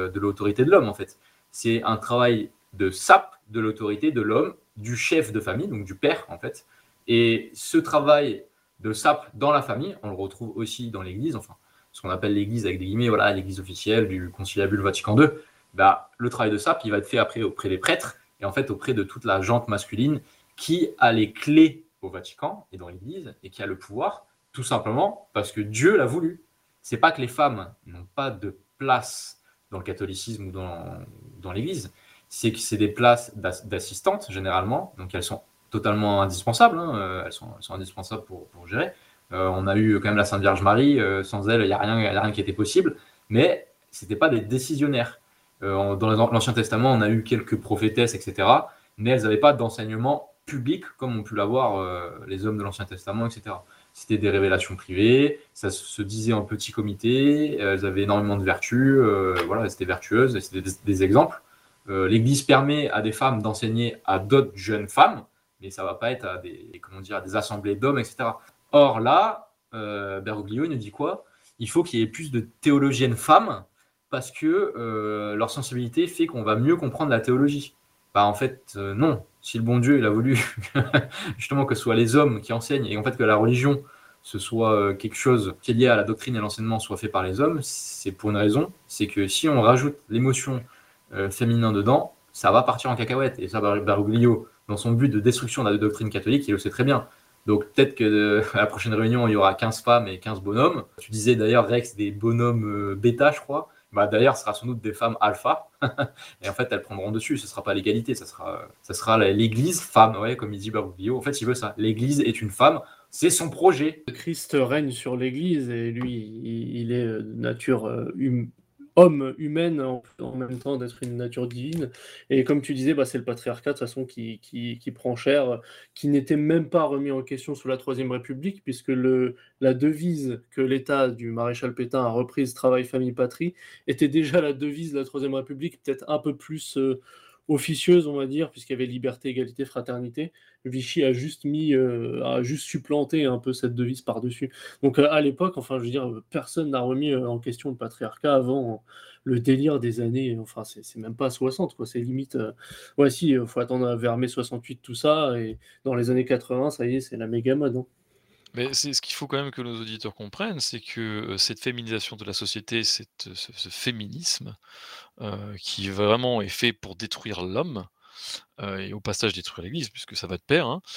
Speaker 9: de l'homme, en fait. C'est un travail de sape de l'autorité de l'homme, du chef de famille, donc du père, en fait. Et ce travail de sape dans la famille, on le retrouve aussi dans l'Église, enfin, ce qu'on appelle l'Église avec des guillemets, voilà, l'Église officielle du Conciliabule Vatican II. Bah, le travail de sape, il va être fait après auprès des prêtres et en fait auprès de toute la gente masculine qui a les clés au Vatican et dans l'Église et qui a le pouvoir, tout simplement parce que Dieu l'a voulu. C'est pas que les femmes n'ont pas de place dans le catholicisme ou dans l'Église, c'est que c'est des places d'assistantes généralement, donc elles sont totalement indispensables, hein, elles sont indispensables pour gérer. On a eu quand même la Sainte Vierge Marie, sans elle, il n'y a rien qui était possible, mais ce n'étaient pas des décisionnaires. Dans l'Ancien Testament, on a eu quelques prophétesses, etc., mais elles n'avaient pas d'enseignement public comme ont pu l'avoir les hommes de l'Ancien Testament, etc. C'était des révélations privées, ça se disait en petit comité, elles avaient énormément de vertus, voilà, elles étaient vertueuses, c'était des exemples. L'Église permet à des femmes d'enseigner à d'autres jeunes femmes, mais ça ne va pas être à des assemblées d'hommes, etc. Or là, Bergoglio, il nous dit quoi? Il faut qu'il y ait plus de théologiennes femmes parce que leur sensibilité fait qu'on va mieux comprendre la théologie. Bah, en fait, non. Si le bon Dieu il a voulu justement que ce soit les hommes qui enseignent et en fait que la religion, ce soit quelque chose qui est lié à la doctrine et l'enseignement soit fait par les hommes, c'est pour une raison, c'est que si on rajoute l'émotion féminin dedans, ça va partir en cacahuète. Et ça, Bergoglio, dans son but de destruction de la doctrine catholique, il le sait très bien. Donc peut-être que à la prochaine réunion, il y aura 15 femmes et 15 bonhommes. Tu disais d'ailleurs, Rex, des bonhommes bêta, je crois. Bah, d'ailleurs, ce sera sans doute des femmes alpha. Et en fait, elles prendront dessus. Ce ne sera pas l'égalité, ça sera l'église femme, ouais, comme il dit Bergoglio. En fait, il veut ça. L'église est une femme. C'est son projet.
Speaker 10: Christ règne sur l'église et lui, il est de nature homme humaine en même temps d'être une nature divine. Et comme tu disais, c'est le patriarcat de toute façon qui prend cher, qui n'était même pas remis en question sous la Troisième République, puisque la devise que l'État du maréchal Pétain a reprise, travail, famille, patrie, était déjà la devise de la Troisième République, peut-être un peu plus officieuse, on va dire, puisqu'il y avait liberté, égalité, fraternité. Vichy a juste supplanté un peu cette devise par-dessus. Donc à l'époque, enfin, je veux dire, personne n'a remis en question le patriarcat avant le délire des années, enfin, c'est même pas 60, quoi, c'est limite... Ouais, si, il faut attendre vers mai 68, tout ça, et dans les années 80, ça y est, c'est la méga mode. Hein.
Speaker 23: Mais c'est ce qu'il faut quand même que nos auditeurs comprennent, c'est que cette féminisation de la société, ce féminisme, qui vraiment est fait pour détruire l'homme, et au passage détruire l'Église, puisque ça va de pair, hein,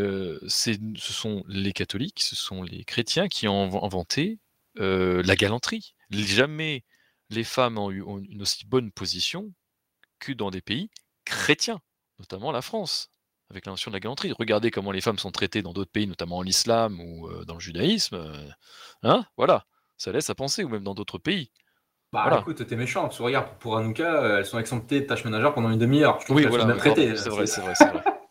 Speaker 23: ce sont les catholiques, ce sont les chrétiens qui ont inventé la galanterie. Jamais les femmes ont eu une aussi bonne position que dans des pays chrétiens, notamment la France, avec l'invention de la galanterie. Regardez comment les femmes sont traitées dans d'autres pays, notamment en islam ou dans le judaïsme. Hein, voilà, ça laisse à penser, ou même dans d'autres pays.
Speaker 9: Bah
Speaker 23: Voilà.
Speaker 9: écoute, t'es méchant, parce que regarde, pour Hanouka, elles sont exemptées de tâches ménagères pendant une demi-heure. Je trouve
Speaker 23: Oui,
Speaker 9: qu'elles
Speaker 23: voilà,
Speaker 9: sont bien traitées.
Speaker 23: pardon, c'est vrai.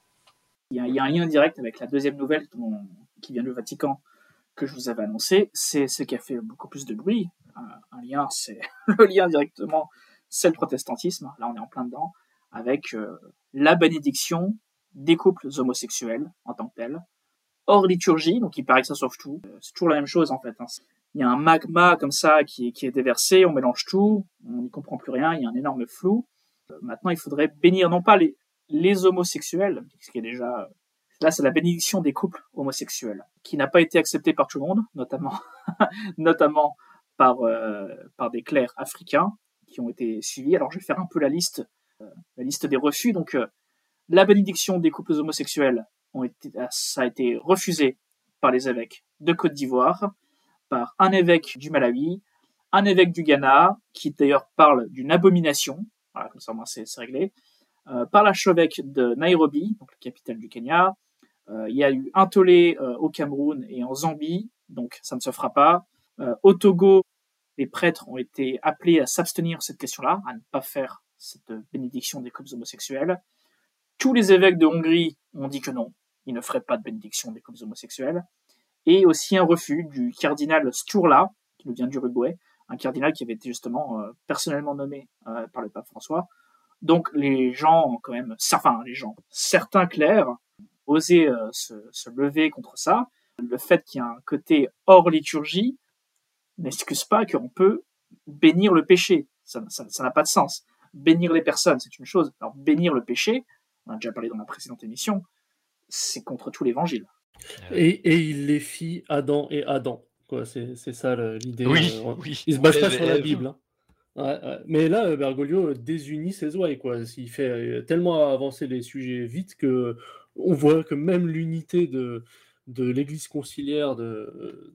Speaker 8: Il y a un lien direct avec la deuxième nouvelle qui vient du Vatican que je vous avais annoncé, c'est ce qui a fait beaucoup plus de bruit. Un lien, c'est le lien directement, c'est le protestantisme. Là, on est en plein dedans, avec la bénédiction des couples homosexuels en tant que tels, hors liturgie, donc il paraît que ça sauve tout. C'est toujours la même chose en fait. Hein. Il y a un magma comme ça qui est déversé, on mélange tout, on n'y comprend plus rien, il y a un énorme flou. Maintenant, il faudrait bénir non pas les homosexuels, ce qui est déjà... Là, c'est la bénédiction des couples homosexuels, qui n'a pas été acceptée par tout le monde, notamment par des clercs africains qui ont été suivis. Alors, je vais faire un peu la liste des refus. Donc, la bénédiction des couples homosexuels ça a été refusé par les évêques de Côte d'Ivoire, par un évêque du Malawi, un évêque du Ghana, qui d'ailleurs parle d'une abomination, voilà, comme ça, moi, c'est réglé, par l'archevêque de Nairobi, donc la capitale du Kenya. Il y a eu un tollé au Cameroun et en Zambie, donc ça ne se fera pas. Au Togo, les prêtres ont été appelés à s'abstenir de cette question-là, à ne pas faire cette bénédiction des couples homosexuels. Tous les évêques de Hongrie ont dit que non, ils ne feraient pas de bénédiction des couples homosexuels. Et aussi un refus du cardinal Sturla, qui nous vient d'Uruguay, un cardinal qui avait été justement personnellement nommé par le pape François. Donc les gens, quand même, certains clercs osaient se lever contre ça. Le fait qu'il y a un côté hors liturgie n'excuse pas qu'on peut bénir le péché. Ça n'a pas de sens. Bénir les personnes, c'est une chose. Alors bénir le péché, on a déjà parlé dans la précédente émission, c'est contre tout l'évangile.
Speaker 10: Et il les fit Adam et Adam. Quoi, c'est ça l'idée.
Speaker 23: Oui.
Speaker 10: Il se base pas sur la Bible. Hein. Ouais. Mais là, Bergoglio désunit ses ouailles, quoi. Il fait tellement avancer les sujets vite que on voit que même l'unité de l'Église conciliaire de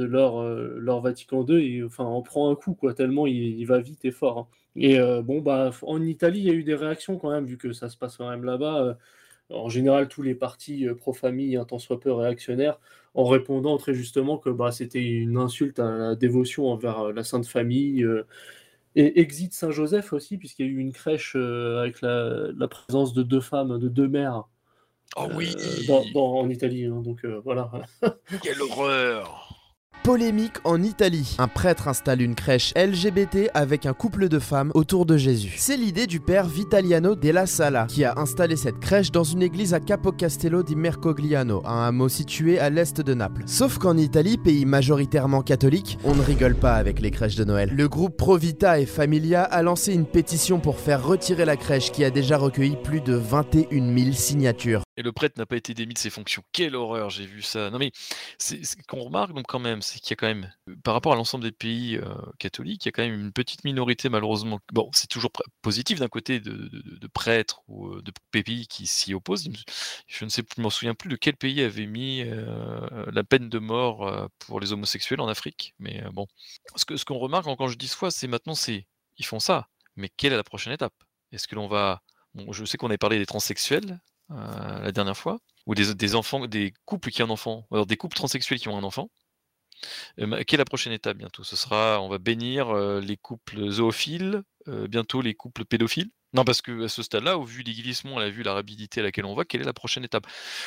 Speaker 10: leur Vatican II, en prend un coup, quoi. Tellement il va vite et fort. Hein. Et en Italie, il y a eu des réactions quand même, vu que ça se passe quand même là-bas. En général, tous les partis pro-famille, un tant soit peu réactionnaires, en répondant très justement que c'était une insulte à la dévotion envers la Sainte Famille. Et exit Saint-Joseph aussi, puisqu'il y a eu une crèche avec la présence de 2 femmes, de 2 mères.
Speaker 23: Oh oui
Speaker 10: en Italie, hein, donc voilà.
Speaker 23: Quelle horreur!
Speaker 11: Polémique en Italie. Un prêtre installe une crèche LGBT avec un couple de femmes autour de Jésus. C'est l'idée du père Vitaliano della Sala qui a installé cette crèche dans une église à Capo Castello di Mercogliano, un hameau situé à l'est de Naples. Sauf qu'en Italie, pays majoritairement catholique, on ne rigole pas avec les crèches de Noël. Le groupe Pro Vita et Familia a lancé une pétition pour faire retirer la crèche qui a déjà recueilli plus de 21 000 signatures.
Speaker 23: Et le prêtre n'a pas été démis de ses fonctions. Quelle horreur, j'ai vu ça. Non mais, ce qu'on remarque donc quand même, c'est qu'il y a quand même, par rapport à l'ensemble des pays catholiques, il y a quand même une petite minorité malheureusement. Bon, c'est toujours positif d'un côté de prêtres ou de pays qui s'y opposent. Je ne m'en souviens plus de quel pays avait mis la peine de mort pour les homosexuels en Afrique. Mais bon, ce qu'on remarque quand je dis ce fois, c'est maintenant, ils font ça. Mais quelle est la prochaine étape? Est-ce que l'on va... Bon, je sais qu'on avait parlé des transsexuels la dernière fois, ou des enfants, des couples qui ont un enfant, alors des couples transsexuels qui ont un enfant. Quelle est la prochaine étape bientôt? On va bénir les couples zoophiles, bientôt les couples pédophiles. Non, parce que à ce stade-là, au vu des glissements, vu la rapidité à laquelle on va, quelle est la prochaine étape?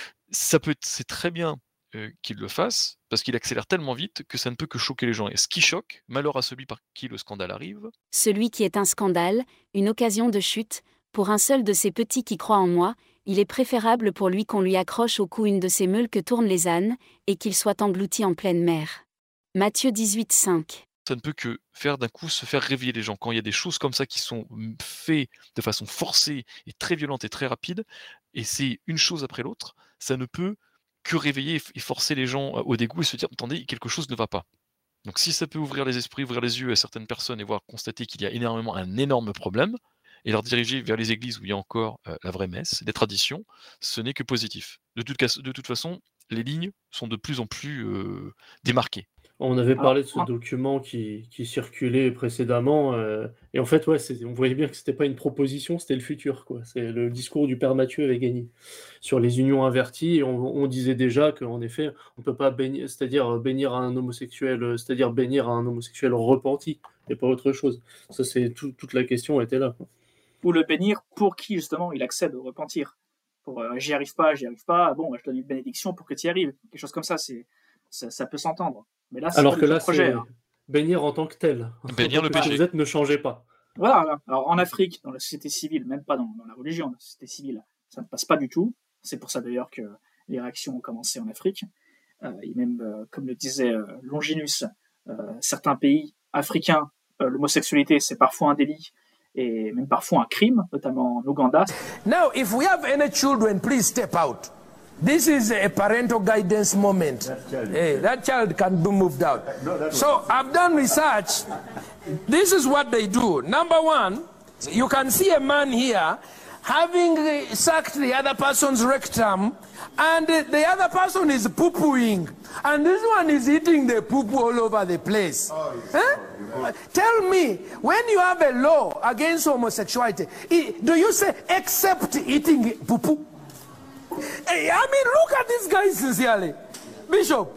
Speaker 23: C'est très bien qu'il le fasse, parce qu'il accélère tellement vite que ça ne peut que choquer les gens. Et ce qui choque, malheur à celui par qui le scandale arrive.
Speaker 12: Celui qui est un scandale, une occasion de chute, pour un seul de ces petits qui croient en moi, il est préférable pour lui qu'on lui accroche au cou une de ces meules que tournent les ânes, et qu'il soit englouti en pleine mer. Matthieu 18,5.
Speaker 23: Ça ne peut que faire d'un coup se faire réveiller les gens. Quand il y a des choses comme ça qui sont faites de façon forcée et très violente et très rapide, et c'est une chose après l'autre, ça ne peut que réveiller et forcer les gens au dégoût et se dire, attendez, quelque chose ne va pas. Donc si ça peut ouvrir les esprits, ouvrir les yeux à certaines personnes et voir constater qu'il y a un énorme problème, et leur diriger vers les églises où il y a encore la vraie messe, les traditions, ce n'est que positif. De toute façon, les lignes sont de plus en plus démarquées.
Speaker 10: On avait parlé de ce document qui circulait précédemment, et en fait, on voyait bien que c'était pas une proposition, c'était le futur, quoi. C'est le discours du père Matthieu avec gagné sur les unions inverties. Et on disait déjà qu'en effet, on peut pas bénir, bénir un homosexuel repenti, et pas autre chose. Ça, c'est toute la question était là, quoi.
Speaker 8: Ou le bénir pour qui, justement, il accède au repentir. Pour j'y arrive pas, bon, je donne une bénédiction pour que tu y arrives. Quelque chose comme ça, ça peut s'entendre. Mais là,
Speaker 10: alors que là, projet, c'est bénir en tant que tel.
Speaker 23: Bénir le péché.
Speaker 10: Vous êtes, ne changez pas.
Speaker 8: Voilà. Alors en Afrique, dans la société civile, même pas dans la religion, dans la société civile, ça ne passe pas du tout. C'est pour ça d'ailleurs que les réactions ont commencé en Afrique. Et même, comme le disait Longinus, certains pays africains, l'homosexualité, c'est parfois un délit. Et même parfois un crime, notamment en Ouganda.
Speaker 13: Now, if we have any children, please step out. This is a parental guidance moment. That child can be moved out. So I've done research. This is what they do. Number one, you can see a man here having sucked the other person's rectum, and the other person is poo-pooing, and this one is eating the poo-poo all over the place. Tell me, when you have a law against homosexuality, do you say except eating poo-poo? Hey, I mean, look at this guy sincerely. Bishop.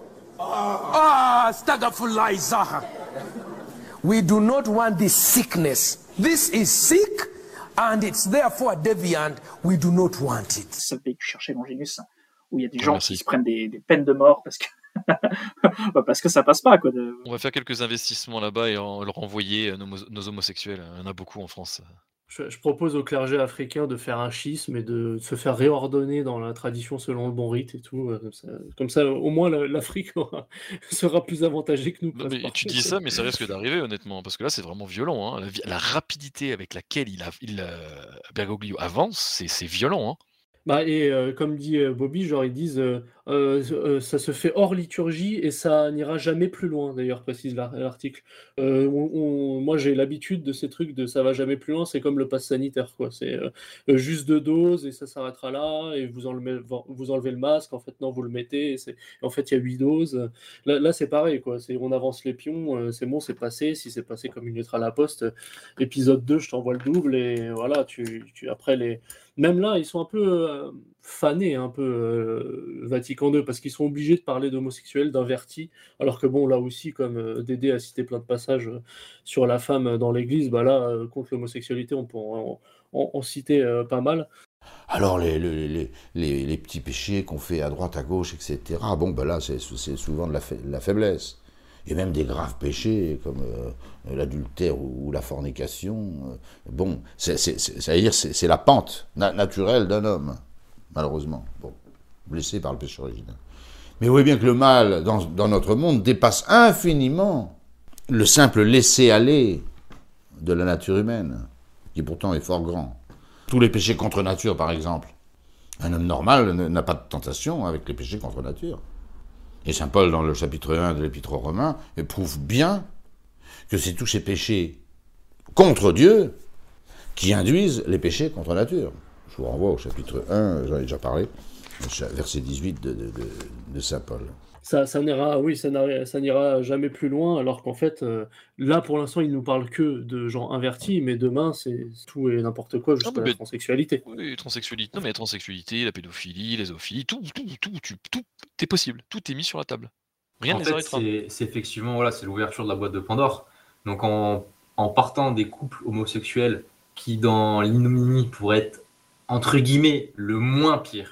Speaker 13: Astaghfirullah. We do not want this sickness. This is sick and it's therefore deviant. We do not want it.
Speaker 8: C'est le pays que je cherchais, Longinus, où il y a des gens qui se prennent des peines de mort parce que parce que ça passe pas, quoi.
Speaker 23: On va faire quelques investissements là-bas et leur envoyer nos homosexuels. Il y en a beaucoup en France.
Speaker 10: Je propose au clergé africain de faire un schisme et de se faire réordonner dans la tradition selon le bon rite et tout. Comme ça au moins l'Afrique sera plus avantagée que nous.
Speaker 23: Non, mais tu dis ça, mais ça risque d'arriver honnêtement, parce que là c'est vraiment violent. Hein. La rapidité avec laquelle Bergoglio avance, c'est violent. Hein.
Speaker 10: Bah, et comme dit Bobby, genre ils disent ça se fait hors liturgie et ça n'ira jamais plus loin, d'ailleurs, précise l'article. Moi j'ai l'habitude de ces trucs de ça va jamais plus loin, c'est comme le pass sanitaire, quoi. C'est juste 2 doses et ça s'arrêtera là, et vous enlevez le masque, en fait non, vous le mettez, en fait il y a 8 doses. Là c'est pareil, quoi. On avance les pions, c'est bon, c'est passé, si c'est passé comme une lettre à la poste, épisode 2, je t'envoie le double, et voilà, après même là, ils sont un peu fanés, un peu Vatican II, parce qu'ils sont obligés de parler d'homosexuels, d'invertis, alors que bon, là aussi, comme Dédé a cité plein de passages sur la femme dans l'Église, bah là, contre l'homosexualité, on peut en citer pas mal.
Speaker 5: Alors, les petits péchés qu'on fait à droite, à gauche, etc., bon, ben là, c'est souvent de la faiblesse. Et même des graves péchés comme l'adultère ou la fornication. Bon, c'est la pente naturelle d'un homme, malheureusement. Bon, blessé par le péché originel. Mais vous voyez bien que le mal dans notre monde dépasse infiniment le simple laisser-aller de la nature humaine, qui pourtant est fort grand. Tous les péchés contre nature, par exemple. Un homme normal n'a pas de tentation avec les péchés contre nature. Et saint Paul, dans le chapitre 1 de l'Épître aux Romains, prouve bien que c'est tous ces péchés contre Dieu qui induisent les péchés contre nature. Je vous renvoie au chapitre 1, j'en ai déjà parlé, verset 18 de saint Paul.
Speaker 10: Ça n'ira jamais plus loin, alors qu'en fait, là, pour l'instant, il nous parle que de gens invertis, mais demain, c'est tout et n'importe quoi, jusqu'à la transsexualité.
Speaker 23: Oui, transsexualité, non mais la transsexualité, la pédophilie, les zoophilie, tout est possible, tout est mis sur la table. Rien ne les arrêtera.
Speaker 9: C'est effectivement, voilà, c'est l'ouverture de la boîte de Pandore. Donc en partant des couples homosexuels qui, dans l'ignominie, pourraient être entre guillemets le moins pire,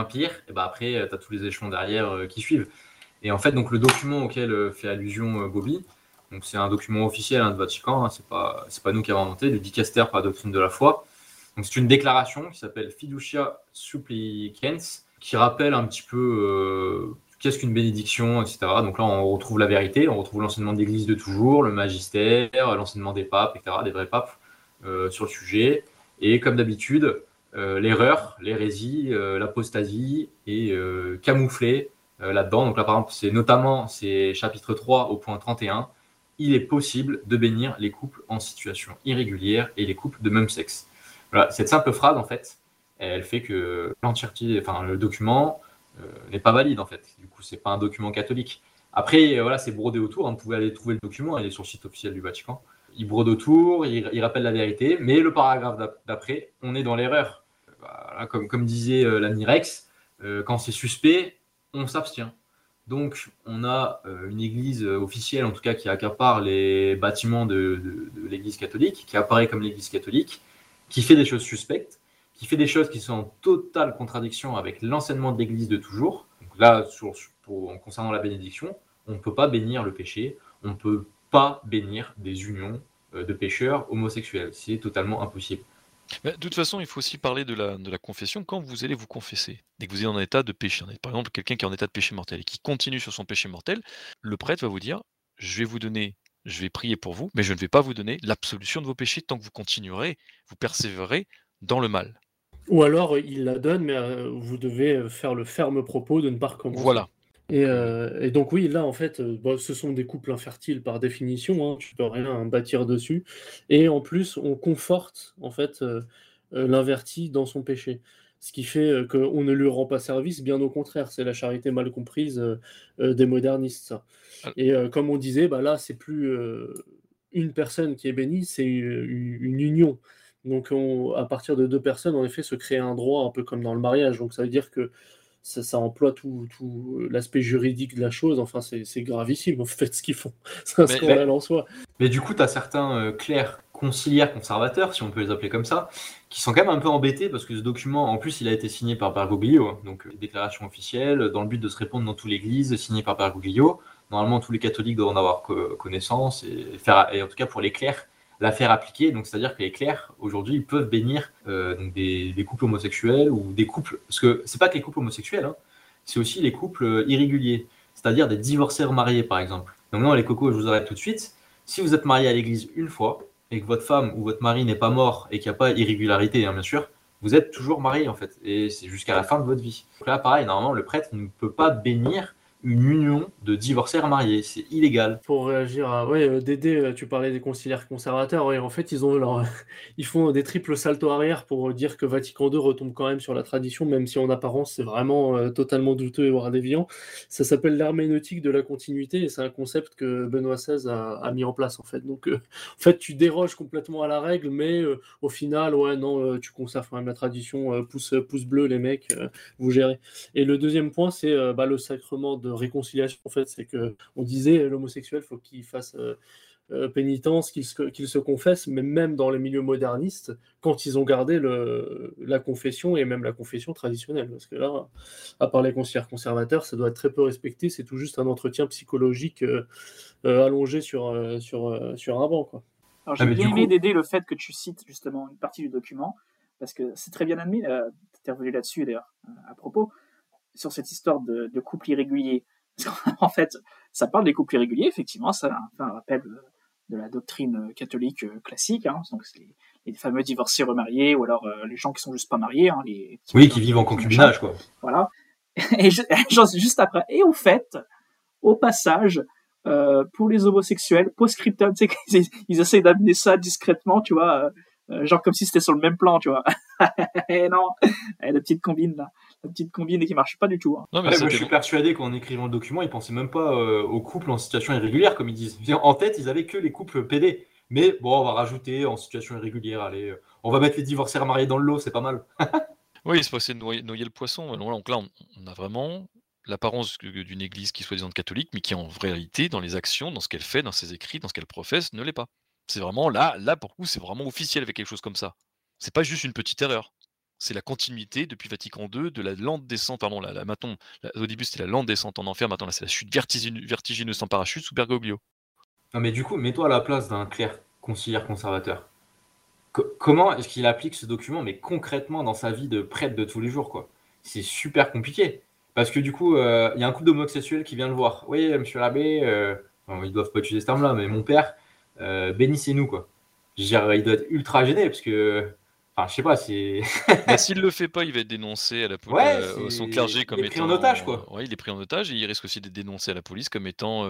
Speaker 9: et ben après, tu as tous les échelons derrière qui suivent. Et en fait, donc, le document auquel fait allusion Bobby, donc c'est un document officiel de Vatican, c'est pas nous qui avons inventé, le Dicaster par la doctrine de la foi. Donc c'est une déclaration qui s'appelle Fiducia Supplicans, qui rappelle un petit peu qu'est-ce qu'une bénédiction, etc. Donc là, on retrouve la vérité, on retrouve l'enseignement de l'Église de toujours, le magistère, l'enseignement des papes, etc., des vrais papes sur le sujet. Et comme d'habitude, l'erreur, l'hérésie, l'apostasie est camouflée là-dedans. Donc là, par exemple, c'est chapitre 3 au point 31. Il est possible de bénir les couples en situation irrégulière et les couples de même sexe. Voilà, cette simple phrase, en fait, elle fait que l'entièreté, enfin, le document n'est pas valide, en fait. Du coup, c'est pas un document catholique. Après, voilà, c'est brodé autour. Vous pouvez aller trouver le document, il est sur le site officiel du Vatican. Il brode autour, il rappelle la vérité, mais le paragraphe d'après, on est dans l'erreur. Voilà, comme disait l'ami Rex, quand c'est suspect, on s'abstient. Donc, on a une église officielle, en tout cas, qui accapare les bâtiments de l'église catholique, qui apparaît comme l'église catholique, qui fait des choses suspectes, qui fait des choses qui sont en totale contradiction avec l'enseignement de l'église de toujours. Donc là, concernant la bénédiction, on ne peut pas bénir le péché, on ne peut pas bénir des unions de pécheurs homosexuels. C'est totalement impossible.
Speaker 23: De toute façon, il faut aussi parler de la confession quand vous allez vous confesser. Dès que vous êtes en état de péché, par exemple, quelqu'un qui est en état de péché mortel et qui continue sur son péché mortel, le prêtre va vous dire, je vais prier pour vous, mais je ne vais pas vous donner l'absolution de vos péchés tant que vous continuerez, vous persévérez dans le mal.
Speaker 10: Ou alors, il la donne, mais vous devez faire le ferme propos de ne pas recommencer.
Speaker 23: Voilà.
Speaker 10: Et donc oui, là en fait, ce sont des couples infertiles par définition, tu peux rien bâtir dessus. Et en plus, on conforte en fait l'invertit dans son péché. Ce qui fait qu'on ne lui rend pas service, bien au contraire, c'est la charité mal comprise des modernistes, ça. Et comme on disait, bah là, c'est plus une personne qui est bénie, c'est une union. Donc à partir de 2 personnes, en effet, se crée un droit, un peu comme dans le mariage. Donc ça veut dire que ça emploie tout l'aspect juridique de la chose. Enfin, c'est gravissime, en fait, ce qu'ils font. C'est un scandale en soi.
Speaker 9: Mais du coup, tu as certains clercs conciliaires conservateurs, si on peut les appeler comme ça, qui sont quand même un peu embêtés parce que ce document, en plus, il a été signé par Bergoglio, donc déclaration officielle, dans le but de se répandre dans toute l'Église, signé par Bergoglio. Normalement, tous les catholiques doivent en avoir connaissance et en tout cas pour les clercs, la faire appliquer. Donc, c'est-à-dire que les clercs, aujourd'hui, ils peuvent bénir donc des couples homosexuels ou des couples... Parce que c'est pas que les couples homosexuels, hein, c'est aussi les couples irréguliers, c'est-à-dire des divorcés remariés, par exemple. Donc non, les cocos, je vous arrête tout de suite. Si vous êtes marié à l'église une fois et que votre femme ou votre mari n'est pas mort et qu'il n'y a pas d'irrégularité, hein, bien sûr, vous êtes toujours marié, en fait. Et c'est jusqu'à la fin de votre vie. Donc là, pareil, normalement, le prêtre ne peut pas bénir une union de divorcés remariés. C'est illégal.
Speaker 10: Pour réagir à... Ouais, Dédé, tu parlais des conciliaires conservateurs. Ouais, en fait, ils font des triples saltos arrière pour dire que Vatican II retombe quand même sur la tradition, même si en apparence, c'est vraiment totalement douteux, voire déviant. Ça s'appelle l'herméneutique de la continuité et c'est un concept que Benoît XVI a mis en place, en fait. Donc, en fait, tu déroges complètement à la règle, mais au final, ouais, non, tu conserves quand même la tradition. Pouce bleu, les mecs, vous gérez. Et le deuxième point, c'est le sacrement de réconciliation, en fait, c'est que on disait l'homosexuel faut qu'il fasse pénitence, qu'il se confesse, mais même dans les milieux modernistes, quand ils ont gardé la confession et même la confession traditionnelle, parce que là, à part les conciliaires conservateurs, ça doit être très peu respecté, c'est tout juste un entretien psychologique allongé sur un banc, quoi.
Speaker 8: Alors j'ai bien aimé, Dédé, le fait que tu cites justement une partie du document, parce que c'est très bien admis, tu es revenu là-dessus d'ailleurs, à propos, sur cette histoire de couple irrégulier. En fait, ça parle des couples irréguliers, effectivement, ça fait un rappel de la doctrine catholique classique, hein, donc c'est les fameux divorcés remariés, ou alors les gens qui sont juste pas mariés. Hein,
Speaker 9: qui vivent en concubinage, quoi.
Speaker 8: Voilà. Et juste après, et au passage, pour les homosexuels, post-scriptum, tu sais, ils essayent d'amener ça discrètement, tu vois, genre comme si c'était sur le même plan, tu vois. Et non, la petite combine là, la petite combine qui marche pas du tout. Hein.
Speaker 9: Non, mais moi, je suis persuadé qu'en écrivant le document, ils pensaient même pas aux couples en situation irrégulière, comme ils disent. En tête, ils avaient que les couples PD. Mais bon, on va rajouter en situation irrégulière, allez, on va mettre les divorcés remariés dans le lot, c'est pas mal.
Speaker 23: Oui, c'est pour essayer de noyer le poisson. Donc là, on a vraiment l'apparence d'une église qui est soi-disant catholique, mais qui en réalité, dans les actions, dans ce qu'elle fait, dans ses écrits, dans ce qu'elle professe, ne l'est pas. C'est vraiment là pour le coup, c'est vraiment officiel avec quelque chose comme ça. C'est pas juste une petite erreur. C'est la continuité depuis Vatican II de la lente descente, pardon, au début c'était la lente descente en enfer, maintenant là c'est la chute vertigineuse sans parachute sous Bergoglio.
Speaker 9: Non mais du coup, mets-toi à la place d'un clerc conciliaire conservateur. Comment est-ce qu'il applique ce document, mais concrètement dans sa vie de prêtre de tous les jours, quoi? C'est super compliqué. Parce que du coup, il y a un couple d'homosexuels qui vient le voir. Oui, monsieur l'abbé, ils doivent pas utiliser ce terme-là, mais mon père, bénissez-nous, quoi. Je veux dire, il doit être ultra gêné parce que, enfin, je sais pas, c'est.
Speaker 23: S'il le fait pas, il va être dénouncé à la police, son clergé comme étant.
Speaker 9: Il est pris en otage, quoi.
Speaker 23: Ouais, il est pris en otage et il risque aussi d'être dénoncé à la police comme étant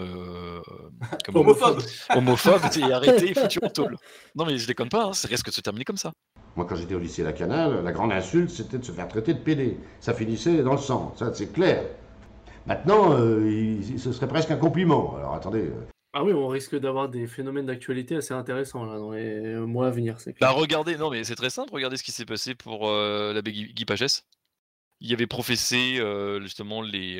Speaker 9: homophobe.
Speaker 23: Homophobe et arrêté et foutu en tôle. Non mais je déconne pas, hein, ça risque de se terminer comme ça.
Speaker 5: Moi, quand j'étais au lycée Lacanal, la grande insulte, c'était de se faire traiter de PD. Ça finissait dans le sang, ça c'est clair. Maintenant, ce serait presque un compliment. Alors attendez.
Speaker 10: Ah oui, on risque d'avoir des phénomènes d'actualité assez intéressants là, dans les mois à venir, c'est clair.
Speaker 23: Bah regardez, non mais c'est très simple, regardez ce qui s'est passé pour l'abbé Guy Pagès. Il avait professé justement les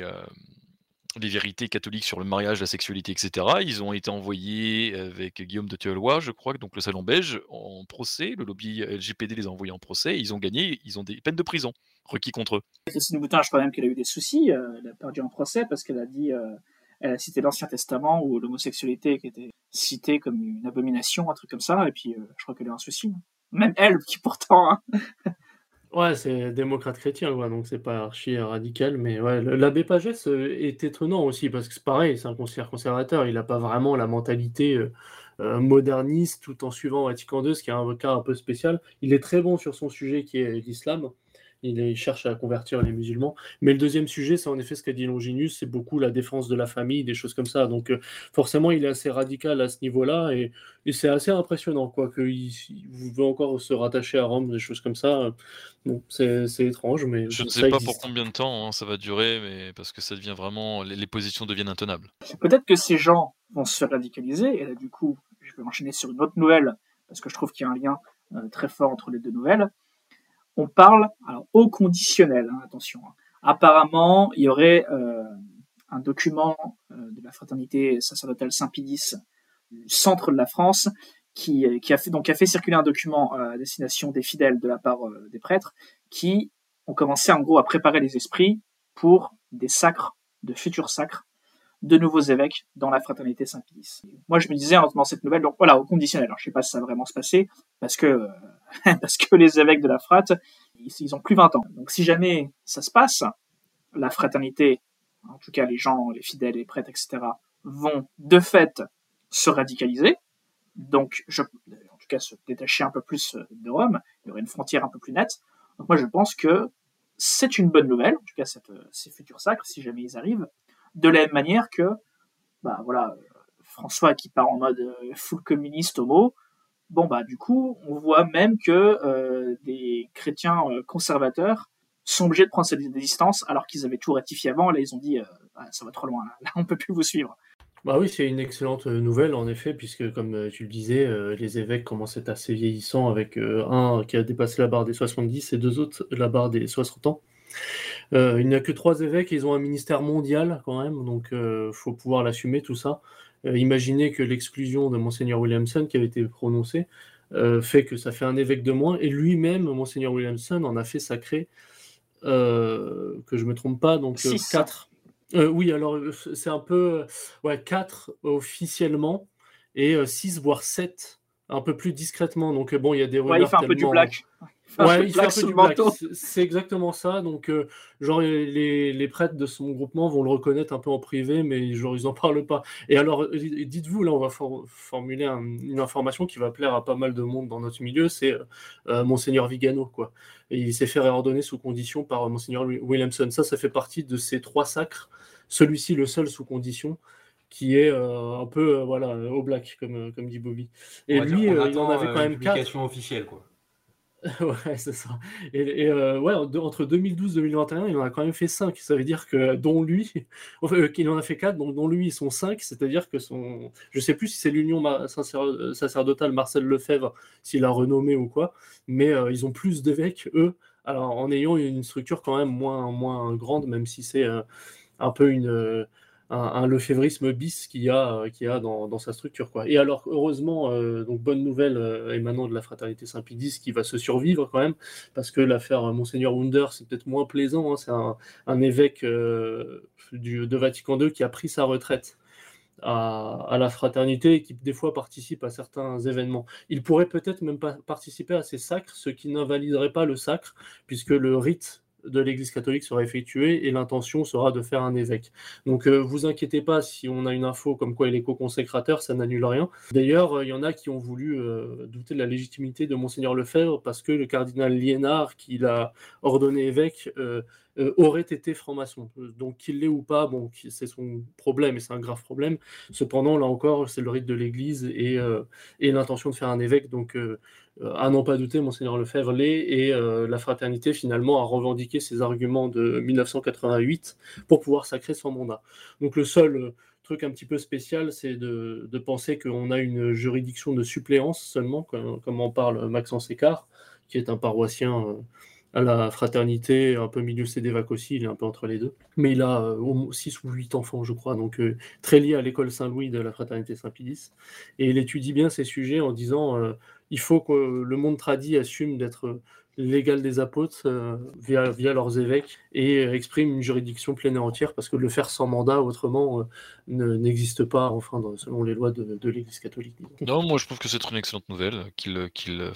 Speaker 23: vérités catholiques sur le mariage, la sexualité, etc. Ils ont été envoyés avec Guillaume de Théolois, je crois, donc le salon belge, en procès. Le lobby LGPD les a envoyés en procès. Et ils ont gagné, ils ont des peines de prison requis contre eux.
Speaker 8: Christine Boutin, je crois même qu'elle a eu des soucis. Elle a perdu un procès parce qu'elle a dit... Elle a cité l'Ancien Testament où l'homosexualité était citée comme une abomination, un truc comme ça, et puis je crois qu'elle a un souci. Même elle, qui pourtant... Hein.
Speaker 10: Ouais, c'est démocrate chrétien, quoi, donc c'est pas archi radical, mais ouais, l'abbé Pagès est étonnant aussi, parce que c'est pareil, c'est un conciliaire conservateur, il n'a pas vraiment la mentalité moderniste, tout en suivant Vatican II, ce qui est un cas un peu spécial. Il est très bon sur son sujet qui est l'islam, il cherche à convertir les musulmans. Mais le deuxième sujet, c'est en effet ce qu'a dit Longinus, c'est beaucoup la défense de la famille, des choses comme ça. Donc forcément, il est assez radical à ce niveau-là, et c'est assez impressionnant, quoi, qu'il veut encore se rattacher à Rome, des choses comme ça. Bon, c'est étrange, mais
Speaker 23: Je ne
Speaker 10: ça
Speaker 23: sais pas
Speaker 10: existe.
Speaker 23: pour combien de temps ça va durer, mais parce que ça devient vraiment, les positions deviennent intenables.
Speaker 8: Peut-être que ces gens vont se faire radicaliser, et là du coup, je vais enchaîner sur une autre nouvelle, parce que je trouve qu'il y a un lien très fort entre les deux nouvelles. On parle, alors au conditionnel, attention. Apparemment, il y aurait un document de la fraternité sacerdotale Saint-Pidis du centre de la France qui a fait circuler un document à destination des fidèles de la part des prêtres qui ont commencé en gros à préparer les esprits pour des sacres, de futurs sacres, de nouveaux évêques dans la fraternité Saint-Pidis. Moi, je me disais en entendant cette nouvelle, donc voilà, au conditionnel. Alors, je sais pas si ça va vraiment se passer, parce que les évêques de la frat, ils ont plus 20 ans. Donc, si jamais ça se passe, la fraternité, en tout cas les gens, les fidèles, les prêtres, etc., vont de fait se radicaliser. Donc, en tout cas, se détacher un peu plus de Rome. Il y aurait une frontière un peu plus nette. Donc, moi, je pense que c'est une bonne nouvelle, en tout cas, ces futurs sacres, si jamais ils arrivent. De la même manière que, François qui part en mode full communiste homo, du coup, on voit même que des chrétiens conservateurs sont obligés de prendre cette distance alors qu'ils avaient tout ratifié avant. Là, ils ont dit, ça va trop loin, là, on peut plus vous suivre.
Speaker 10: Bah oui, c'est une excellente nouvelle en effet, puisque comme tu le disais, les évêques commencent à être assez vieillissants, avec un qui a dépassé la barre des 70 et deux autres la barre des 60 ans. Il n'y a que 3 évêques, ils ont un ministère mondial quand même, donc faut pouvoir l'assumer tout ça. Imaginez que l'exclusion de Monseigneur Williamson qui avait été prononcée fait que ça fait un évêque de moins, et lui-même, Monseigneur Williamson, en a fait sacrer, que je me trompe pas, donc 4. Oui, alors c'est un peu 4 officiellement, et 6 voire 7 un peu plus discrètement. Donc bon, il y a des rumeurs.
Speaker 8: Il fait un peu du black.
Speaker 10: Il fait un peu du black. C'est exactement ça. Donc genre les prêtres de son groupement vont le reconnaître un peu en privé, mais genre ils en parlent pas. Et alors dites-vous, là on va formuler une information qui va plaire à pas mal de monde dans notre milieu, c'est Monseigneur Vigano, quoi. Et il s'est fait réordonner sous condition par Monseigneur Williamson. Ça fait partie de ces 3 sacres. Celui-ci le seul sous condition, qui est un peu au black, comme dit Bobby. Et lui, il en avait quand même 4.
Speaker 9: Publication officielle, quoi.
Speaker 10: Ouais, c'est ça. Et entre 2012 et 2021, il en a quand même fait 5. Ça veut dire que, dont lui, qu'il en a fait 4, donc dont lui, ils sont 5. C'est-à-dire que je sais plus si c'est l'union sacerdotale Marcel Lefebvre, s'il a renommé ou quoi, mais ils ont plus d'évêques, eux, alors en ayant une structure quand même moins grande, même si c'est un peu un lefévrisme bis qu'il y a dans sa structure, quoi. Et alors, heureusement, donc bonne nouvelle émanant de la fraternité Saint-Pidis qui va se survivre quand même, parce que l'affaire Monseigneur Wunder, c'est peut-être moins plaisant, hein. C'est un évêque de Vatican II qui a pris sa retraite à la fraternité et qui des fois participe à certains événements. Il pourrait peut-être même pas participer à ces sacres, ce qui n'invaliderait pas le sacre, puisque le rite de l'Église catholique sera effectué et l'intention sera de faire un évêque. Donc vous inquiétez pas si on a une info comme quoi il est co-consécrateur, ça n'annule rien. D'ailleurs, il y en a qui ont voulu douter de la légitimité de Monseigneur Lefebvre parce que le cardinal Liénard, qui l'a ordonné évêque, aurait été franc-maçon. Donc qu'il l'ait ou pas, bon, c'est son problème et c'est un grave problème. Cependant, là encore, c'est le rite de l'Église et l'intention de faire un évêque. Donc à n'en pas douter, Monseigneur Lefebvre l'est, et la fraternité finalement a revendiqué ses arguments de 1988 pour pouvoir sacrer son mandat. Donc le seul truc un petit peu spécial, c'est de penser qu'on a une juridiction de suppléance seulement, comme en parle Maxence Écart, qui est un paroissien à la fraternité, un peu milieu CDVAC aussi, il est un peu entre les deux. Mais il a 6 ou 8 enfants, je crois, donc très lié à l'école Saint-Louis de la fraternité Saint-Pidis. Et il étudie bien ces sujets en disant il faut que le monde tradit assume d'être l'égal des apôtres via leurs évêques et exprime une juridiction pleine et entière, parce que le faire sans mandat autrement n'existe pas, enfin, selon les lois de l'Église catholique.
Speaker 23: Non, moi je trouve que c'est une excellente nouvelle qu'il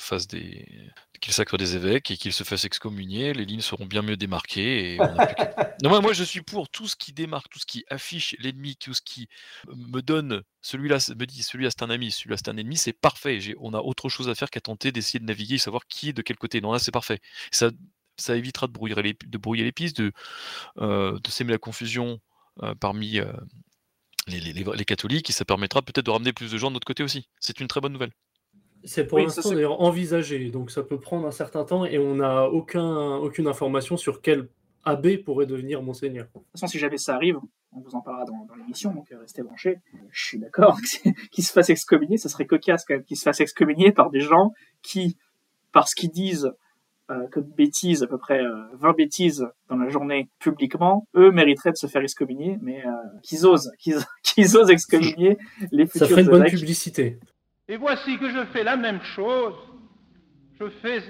Speaker 23: sacre des évêques et qu'il se fasse excommunier. Les lignes seront bien mieux démarquées. Et on a plus que... Non, moi je suis pour tout ce qui démarque, tout ce qui affiche l'ennemi, tout ce qui me donne, celui-là me dit celui-là c'est un ami, celui-là c'est un ennemi, c'est parfait. On a autre chose à faire qu'à tenter d'essayer de naviguer et savoir qui est de quel côté. Non, là c'est parfait. Ça ça évitera de brouiller les pistes, de s'aimer la confusion parmi les catholiques, et ça permettra peut-être de ramener plus de gens de notre côté aussi. C'est une très bonne nouvelle.
Speaker 10: C'est pour l'instant d'ailleurs envisagé, donc ça peut prendre un certain temps et on n'a aucune information sur quel abbé pourrait devenir monseigneur.
Speaker 8: De toute façon, si jamais ça arrive, on vous en parlera dans l'émission, donc restez branchés. Je suis d'accord qu'il se fasse excommunier, ça serait cocasse quand même qu'il se fasse excommunier par des gens qui, parce qu'ils disent comme bêtises, à peu près 20 bêtises dans la journée publiquement, eux mériteraient de se faire excommunier, mais qu'ils osent excommunier les futurs évêques.
Speaker 10: Ça ferait une bonne publicité.
Speaker 15: Et voici que je fais la même chose. Je fais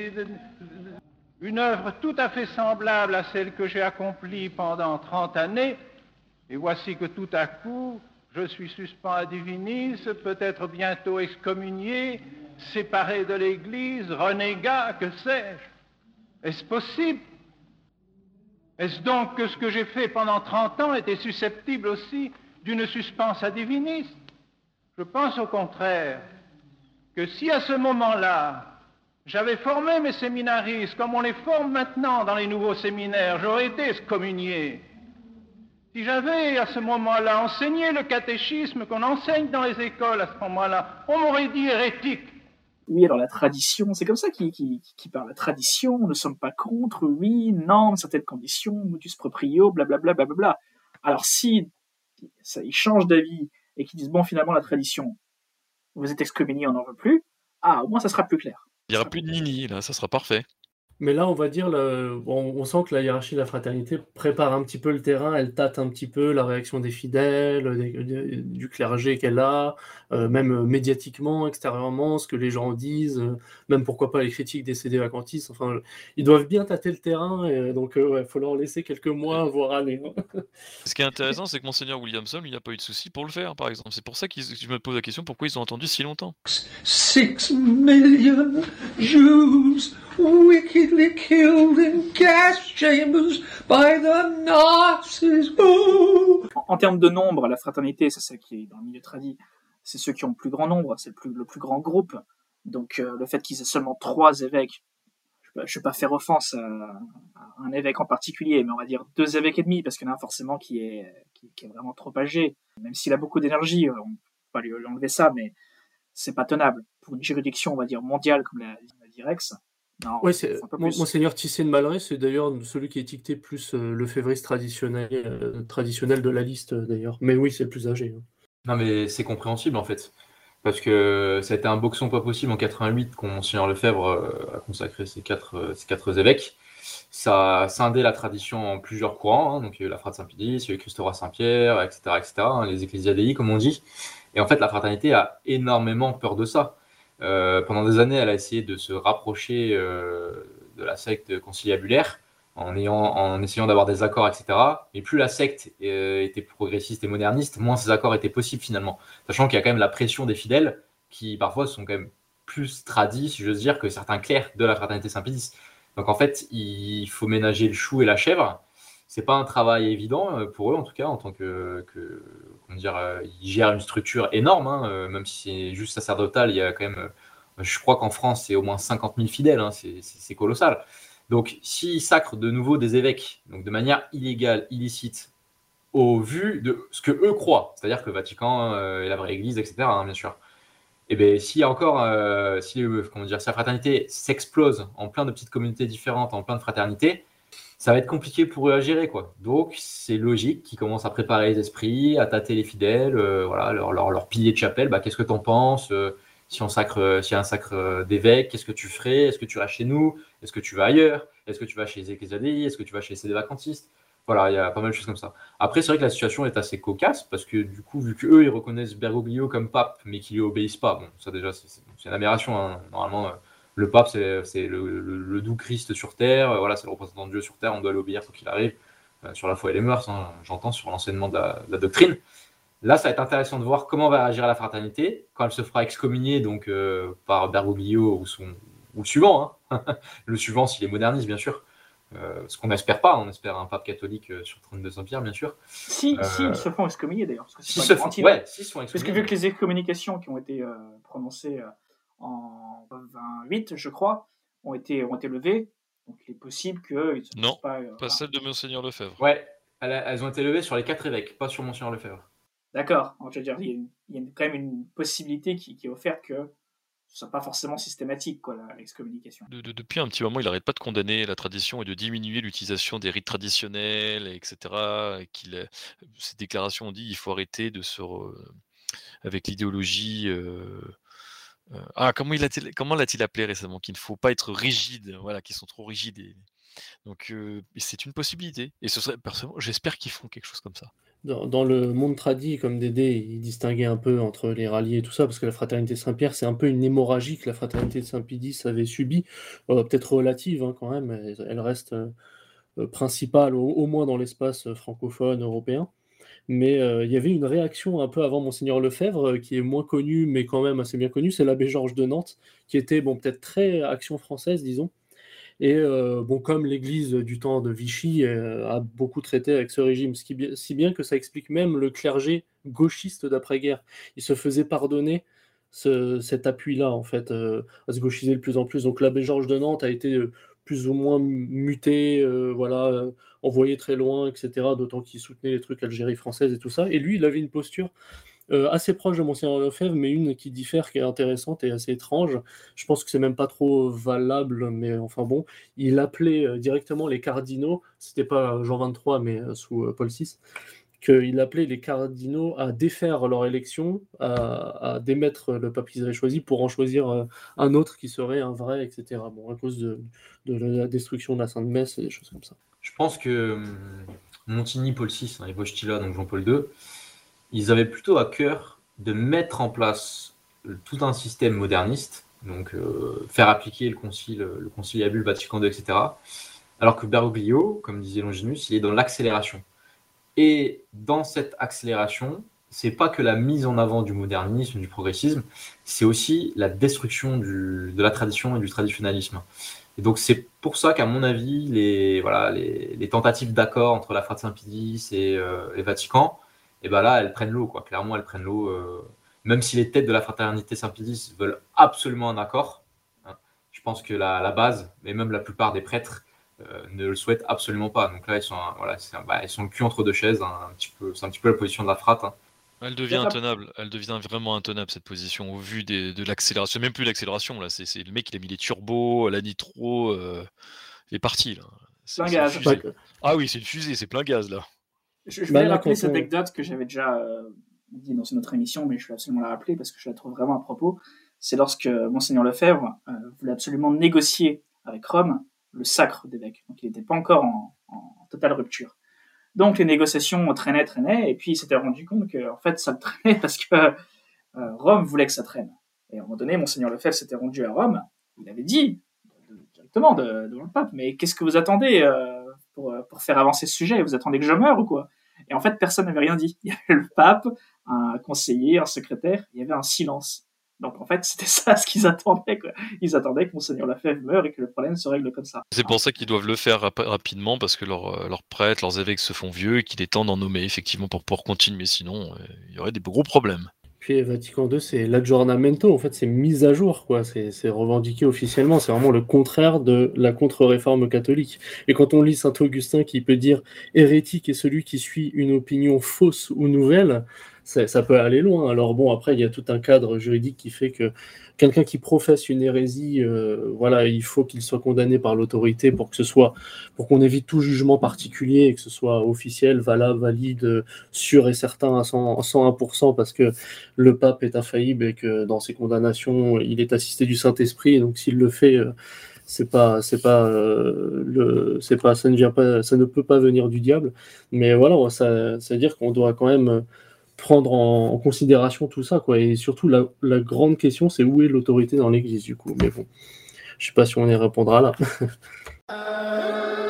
Speaker 15: une œuvre tout à fait semblable à celle que j'ai accomplie pendant 30 années. Et voici que tout à coup, je suis suspens à divinis, peut-être bientôt excommunié, séparé de l'Église, renégat, que sais-je? Est-ce possible? Est-ce donc que ce que j'ai fait pendant 30 ans était susceptible aussi d'une suspense à divinis? Je pense au contraire que si à ce moment-là, j'avais formé mes séminaristes comme on les forme maintenant dans les nouveaux séminaires, j'aurais été excommunié. Si j'avais à ce moment-là enseigné le catéchisme qu'on enseigne dans les écoles à ce moment-là, on m'aurait dit hérétique.
Speaker 8: Oui, alors la tradition, c'est comme ça qu'il parle. La tradition, nous ne sommes pas contre, oui, non, mais certaines conditions, motus proprio, blablabla, blablabla. Alors si ils changent d'avis et qu'ils disent, bon, finalement, la tradition, vous êtes excommunié, on n'en veut plus, au moins ça sera plus clair.
Speaker 23: Il n'y aura plus de nini, là, ça sera parfait.
Speaker 10: Mais là, on va dire, on sent que la hiérarchie de la fraternité prépare un petit peu le terrain, elle tâte un petit peu la réaction des fidèles, du clergé qu'elle a, même médiatiquement, extérieurement, ce que les gens disent, même pourquoi pas les critiques des CD vacantistes. Enfin, ils doivent bien tâter le terrain, et donc il faut leur laisser quelques mois, voire années.
Speaker 23: Ce qui est intéressant, c'est que Monseigneur Williamson, il n'a pas eu de souci pour le faire, par exemple. C'est pour ça que je me pose la question, pourquoi ils ont attendu si longtemps.
Speaker 19: 6 million Jews wickedly killed in gas chambers by the Nazis.
Speaker 8: En termes de nombre, la fraternité, c'est celle qui est dans le milieu tradit, c'est ceux qui ont le plus grand nombre, c'est le plus grand groupe. Donc le fait qu'ils aient seulement 3 évêques, je ne vais pas faire offense à un évêque en particulier, mais on va dire 2 évêques et demi, parce qu'il y en a un forcément qui est vraiment trop âgé. Même s'il a beaucoup d'énergie, on ne peut pas lui enlever ça, mais c'est pas tenable. Pour une juridiction, on va dire, mondiale, comme l'a dit Rex. Non,
Speaker 10: oui, Monseigneur Tissé de Malray, c'est d'ailleurs celui qui est étiqueté plus le février traditionnel de la liste, d'ailleurs. Mais oui, c'est le plus âgé.
Speaker 9: Non, mais c'est compréhensible, en fait. Parce que ça a été un boxon pas possible en 88 quand Monseigneur Lefebvre a consacré ces quatre évêques. Ça a scindé la tradition en plusieurs courants. Donc, il y a eu la Frate Saint-Pédis, il y a eu Christ Roi Saint-Pierre, etc., les Ecclesia Dei, comme on dit. Et en fait, la fraternité a énormément peur de ça. Pendant des années, elle a essayé de se rapprocher de la secte conciliabulaire en essayant d'avoir des accords, etc. Et plus la secte était progressiste et moderniste, moins ces accords étaient possibles finalement. Sachant qu'il y a quand même la pression des fidèles qui parfois sont quand même plus tradis, si j'ose dire, que certains clercs de la fraternité Saint-Pédis. Donc en fait, il faut ménager le chou et la chèvre. C'est pas un travail évident pour eux en tout cas, en tant que comment dire, ils gèrent une structure énorme, même si c'est juste sacerdotal, il y a quand même, je crois qu'en France c'est au moins 50 000 fidèles, c'est colossal. Donc s'ils sacrent de nouveau des évêques, donc de manière illégale, illicite, au vu de ce que eux croient, c'est-à-dire que le Vatican est la vraie Église, etc. Bien sûr. Et bien s'il y a encore, si la fraternité s'explose en plein de petites communautés différentes, en plein de fraternités, ça va être compliqué pour eux à gérer, quoi. Donc, c'est logique qu'ils commencent à préparer les esprits, à tâter les fidèles, voilà, leur pilier de chapelle. Qu'est-ce que tu en penses s'il y a un sacre d'évêque, qu'est-ce que tu ferais? Est-ce que tu iras chez nous? Est-ce que tu vas ailleurs? Est-ce que tu vas chez les Ecclesia Dei? Est-ce que tu vas chez les CD vacantistes? Voilà, il y a pas mal de choses comme ça. Après, c'est vrai que la situation est assez cocasse, parce que du coup, vu qu'eux, ils reconnaissent Bergoglio comme pape, mais qu'ils lui obéissent pas, bon, ça déjà, c'est une aberration, Normalement... Le pape, c'est le doux Christ sur terre, voilà, c'est le représentant de Dieu sur terre, on doit l'obéir quoi qu'il arrive, sur la foi et les mœurs, j'entends, sur l'enseignement de la doctrine. Là, ça va être intéressant de voir comment va agir la fraternité, quand elle se fera excommunier donc, par Bergoglio ou le suivant, le suivant s'il est moderniste, bien sûr, ce qu'on n'espère pas, on espère un pape catholique sur le trône de Saint-Pierre, bien sûr.
Speaker 8: Si ils se font excommunier d'ailleurs, parce que
Speaker 9: s'ils se font excommunier.
Speaker 8: Parce que vu que les excommunications qui ont été prononcées en 28, je crois, ont été levées. Donc il est possible qu'ils ne se
Speaker 23: Non,
Speaker 8: pas.
Speaker 23: pas celle de Monseigneur Lefebvre.
Speaker 9: Ouais, elles ont été levées sur les 4 évêques, pas sur Monseigneur Lefebvre.
Speaker 8: D'accord. Je veux dire, il y a quand même une possibilité qui est offerte que ce soit pas forcément systématique, quoi, l'excommunication.
Speaker 23: Depuis un petit moment, il n'arrête pas de condamner la tradition et de diminuer l'utilisation des rites traditionnels, etc. Et ses déclarations ont dit il faut arrêter de avec l'idéologie. Comment l'a-t-il appelé récemment? Qu'il ne faut pas être rigide, voilà, qu'ils sont trop rigides. Donc, c'est une possibilité. Et ce serait, personnellement, j'espère qu'ils font quelque chose comme ça.
Speaker 10: Dans le monde tradi, comme Dédé, il distinguait un peu entre les ralliés et tout ça, parce que la fraternité Saint-Pierre, c'est un peu une hémorragie que la fraternité de Saint-Pédis avait subie, peut-être relative quand même, elle reste principale, au moins dans l'espace francophone européen. Mais il y avait une réaction un peu avant Monseigneur Lefebvre, qui est moins connue, mais quand même assez bien connue, c'est l'abbé Georges de Nantes, qui était peut-être très action française, disons. Et comme l'Église du temps de Vichy a beaucoup traité avec ce régime, si bien que ça explique même le clergé gauchiste d'après-guerre. Il se faisait pardonner cet appui-là, en fait, à se gauchiser de plus en plus. Donc l'abbé Georges de Nantes a été plus ou moins muté, envoyé très loin, etc., d'autant qu'il soutenait les trucs Algérie française et tout ça. Et lui, il avait une posture assez proche de Monseigneur Lefebvre, mais une qui diffère, qui est intéressante et assez étrange. Je pense que c'est même pas trop valable, mais enfin bon. Il appelait directement les cardinaux, c'était pas Jean 23, mais sous Paul VI, qu'il appelait les cardinaux à défaire leur élection, à démettre le pape qu'ils avaient choisi pour en choisir un autre qui serait un vrai, etc. Bon, à cause de la destruction de la Sainte Messe et des choses comme ça.
Speaker 9: Je pense que Montigny, Paul VI, et Wojtyla, donc Jean-Paul II, ils avaient plutôt à cœur de mettre en place tout un système moderniste, donc faire appliquer le conciliabule Vatican II, etc. Alors que Bergoglio, comme disait Longinus, il est dans l'accélération. Et dans cette accélération, c'est pas que la mise en avant du modernisme, du progressisme, c'est aussi la destruction de la tradition et du traditionnalisme. Et donc c'est pour ça qu'à mon avis, les tentatives d'accord entre la Fraternité Saint-Pédis et Vatican, et ben là, elles prennent l'eau, quoi. Clairement, elles prennent l'eau. Même si les têtes de la Fraternité Saint-Pédis veulent absolument un accord, hein, je pense que la base, et même la plupart des prêtres, ne le souhaitent absolument pas. Donc là, ils sont le cul entre deux chaises. Hein, c'est un petit peu la position de la frate. Hein.
Speaker 23: Elle devient intenable. Elle devient vraiment intenable, cette position, au vu de l'accélération. Même plus l'accélération, là. C'est le mec, il a mis les turbos, la nitro, il est parti, là.
Speaker 8: Plein gaz.
Speaker 23: Ah oui, c'est une fusée, c'est plein gaz, là.
Speaker 8: Je vais rappeler cette anecdote que j'avais déjà dit dans une autre émission, mais je vais absolument la rappeler parce que je la trouve vraiment à propos. C'est lorsque Monseigneur Lefebvre voulait absolument négocier avec Rome le sacre d'évêque. Donc il n'était pas encore en totale rupture. Donc les négociations traînaient, et puis il s'était rendu compte que en fait ça traînait parce que Rome voulait que ça traîne. Et à un moment donné, Monseigneur Lefebvre s'était rendu à Rome. Il avait dit directement devant le pape, mais qu'est-ce que vous attendez pour faire avancer ce sujet? Vous attendez que je meure ou quoi? Et en fait, personne n'avait rien dit. Il y avait le pape, un conseiller, un secrétaire, il y avait un silence. Donc en fait, c'était ça ce qu'ils attendaient, quoi. Ils attendaient que Monseigneur Lefebvre meure et que le problème se règle comme ça.
Speaker 23: C'est pour ça qu'ils doivent le faire rapidement, parce que leurs prêtres, leurs évêques se font vieux et qu'il est temps d'en nommer, effectivement, pour pouvoir continuer. Sinon, il y aurait des gros problèmes.
Speaker 10: Puis Vatican II, c'est l'aggiornamento, en fait, c'est mise à jour, quoi. C'est revendiqué officiellement. C'est vraiment le contraire de la contre-réforme catholique. Et quand on lit saint Augustin qui peut dire hérétique est celui qui suit une opinion fausse ou nouvelle, ça peut aller loin. Alors bon, après, il y a tout un cadre juridique qui fait que quelqu'un qui professe une hérésie, il faut qu'il soit condamné par l'autorité pour qu'on évite tout jugement particulier et que ce soit officiel, valable, valide, sûr et certain à 101%, parce que le pape est infaillible et que dans ses condamnations, il est assisté du Saint-Esprit. Et donc s'il le fait, ça ne peut pas venir du diable. Mais voilà, ça veut dire qu'on doit quand même prendre en considération tout ça, quoi. Et surtout, la grande question, c'est où est l'autorité dans l'Église, du coup. Mais bon, je sais pas si on y répondra là.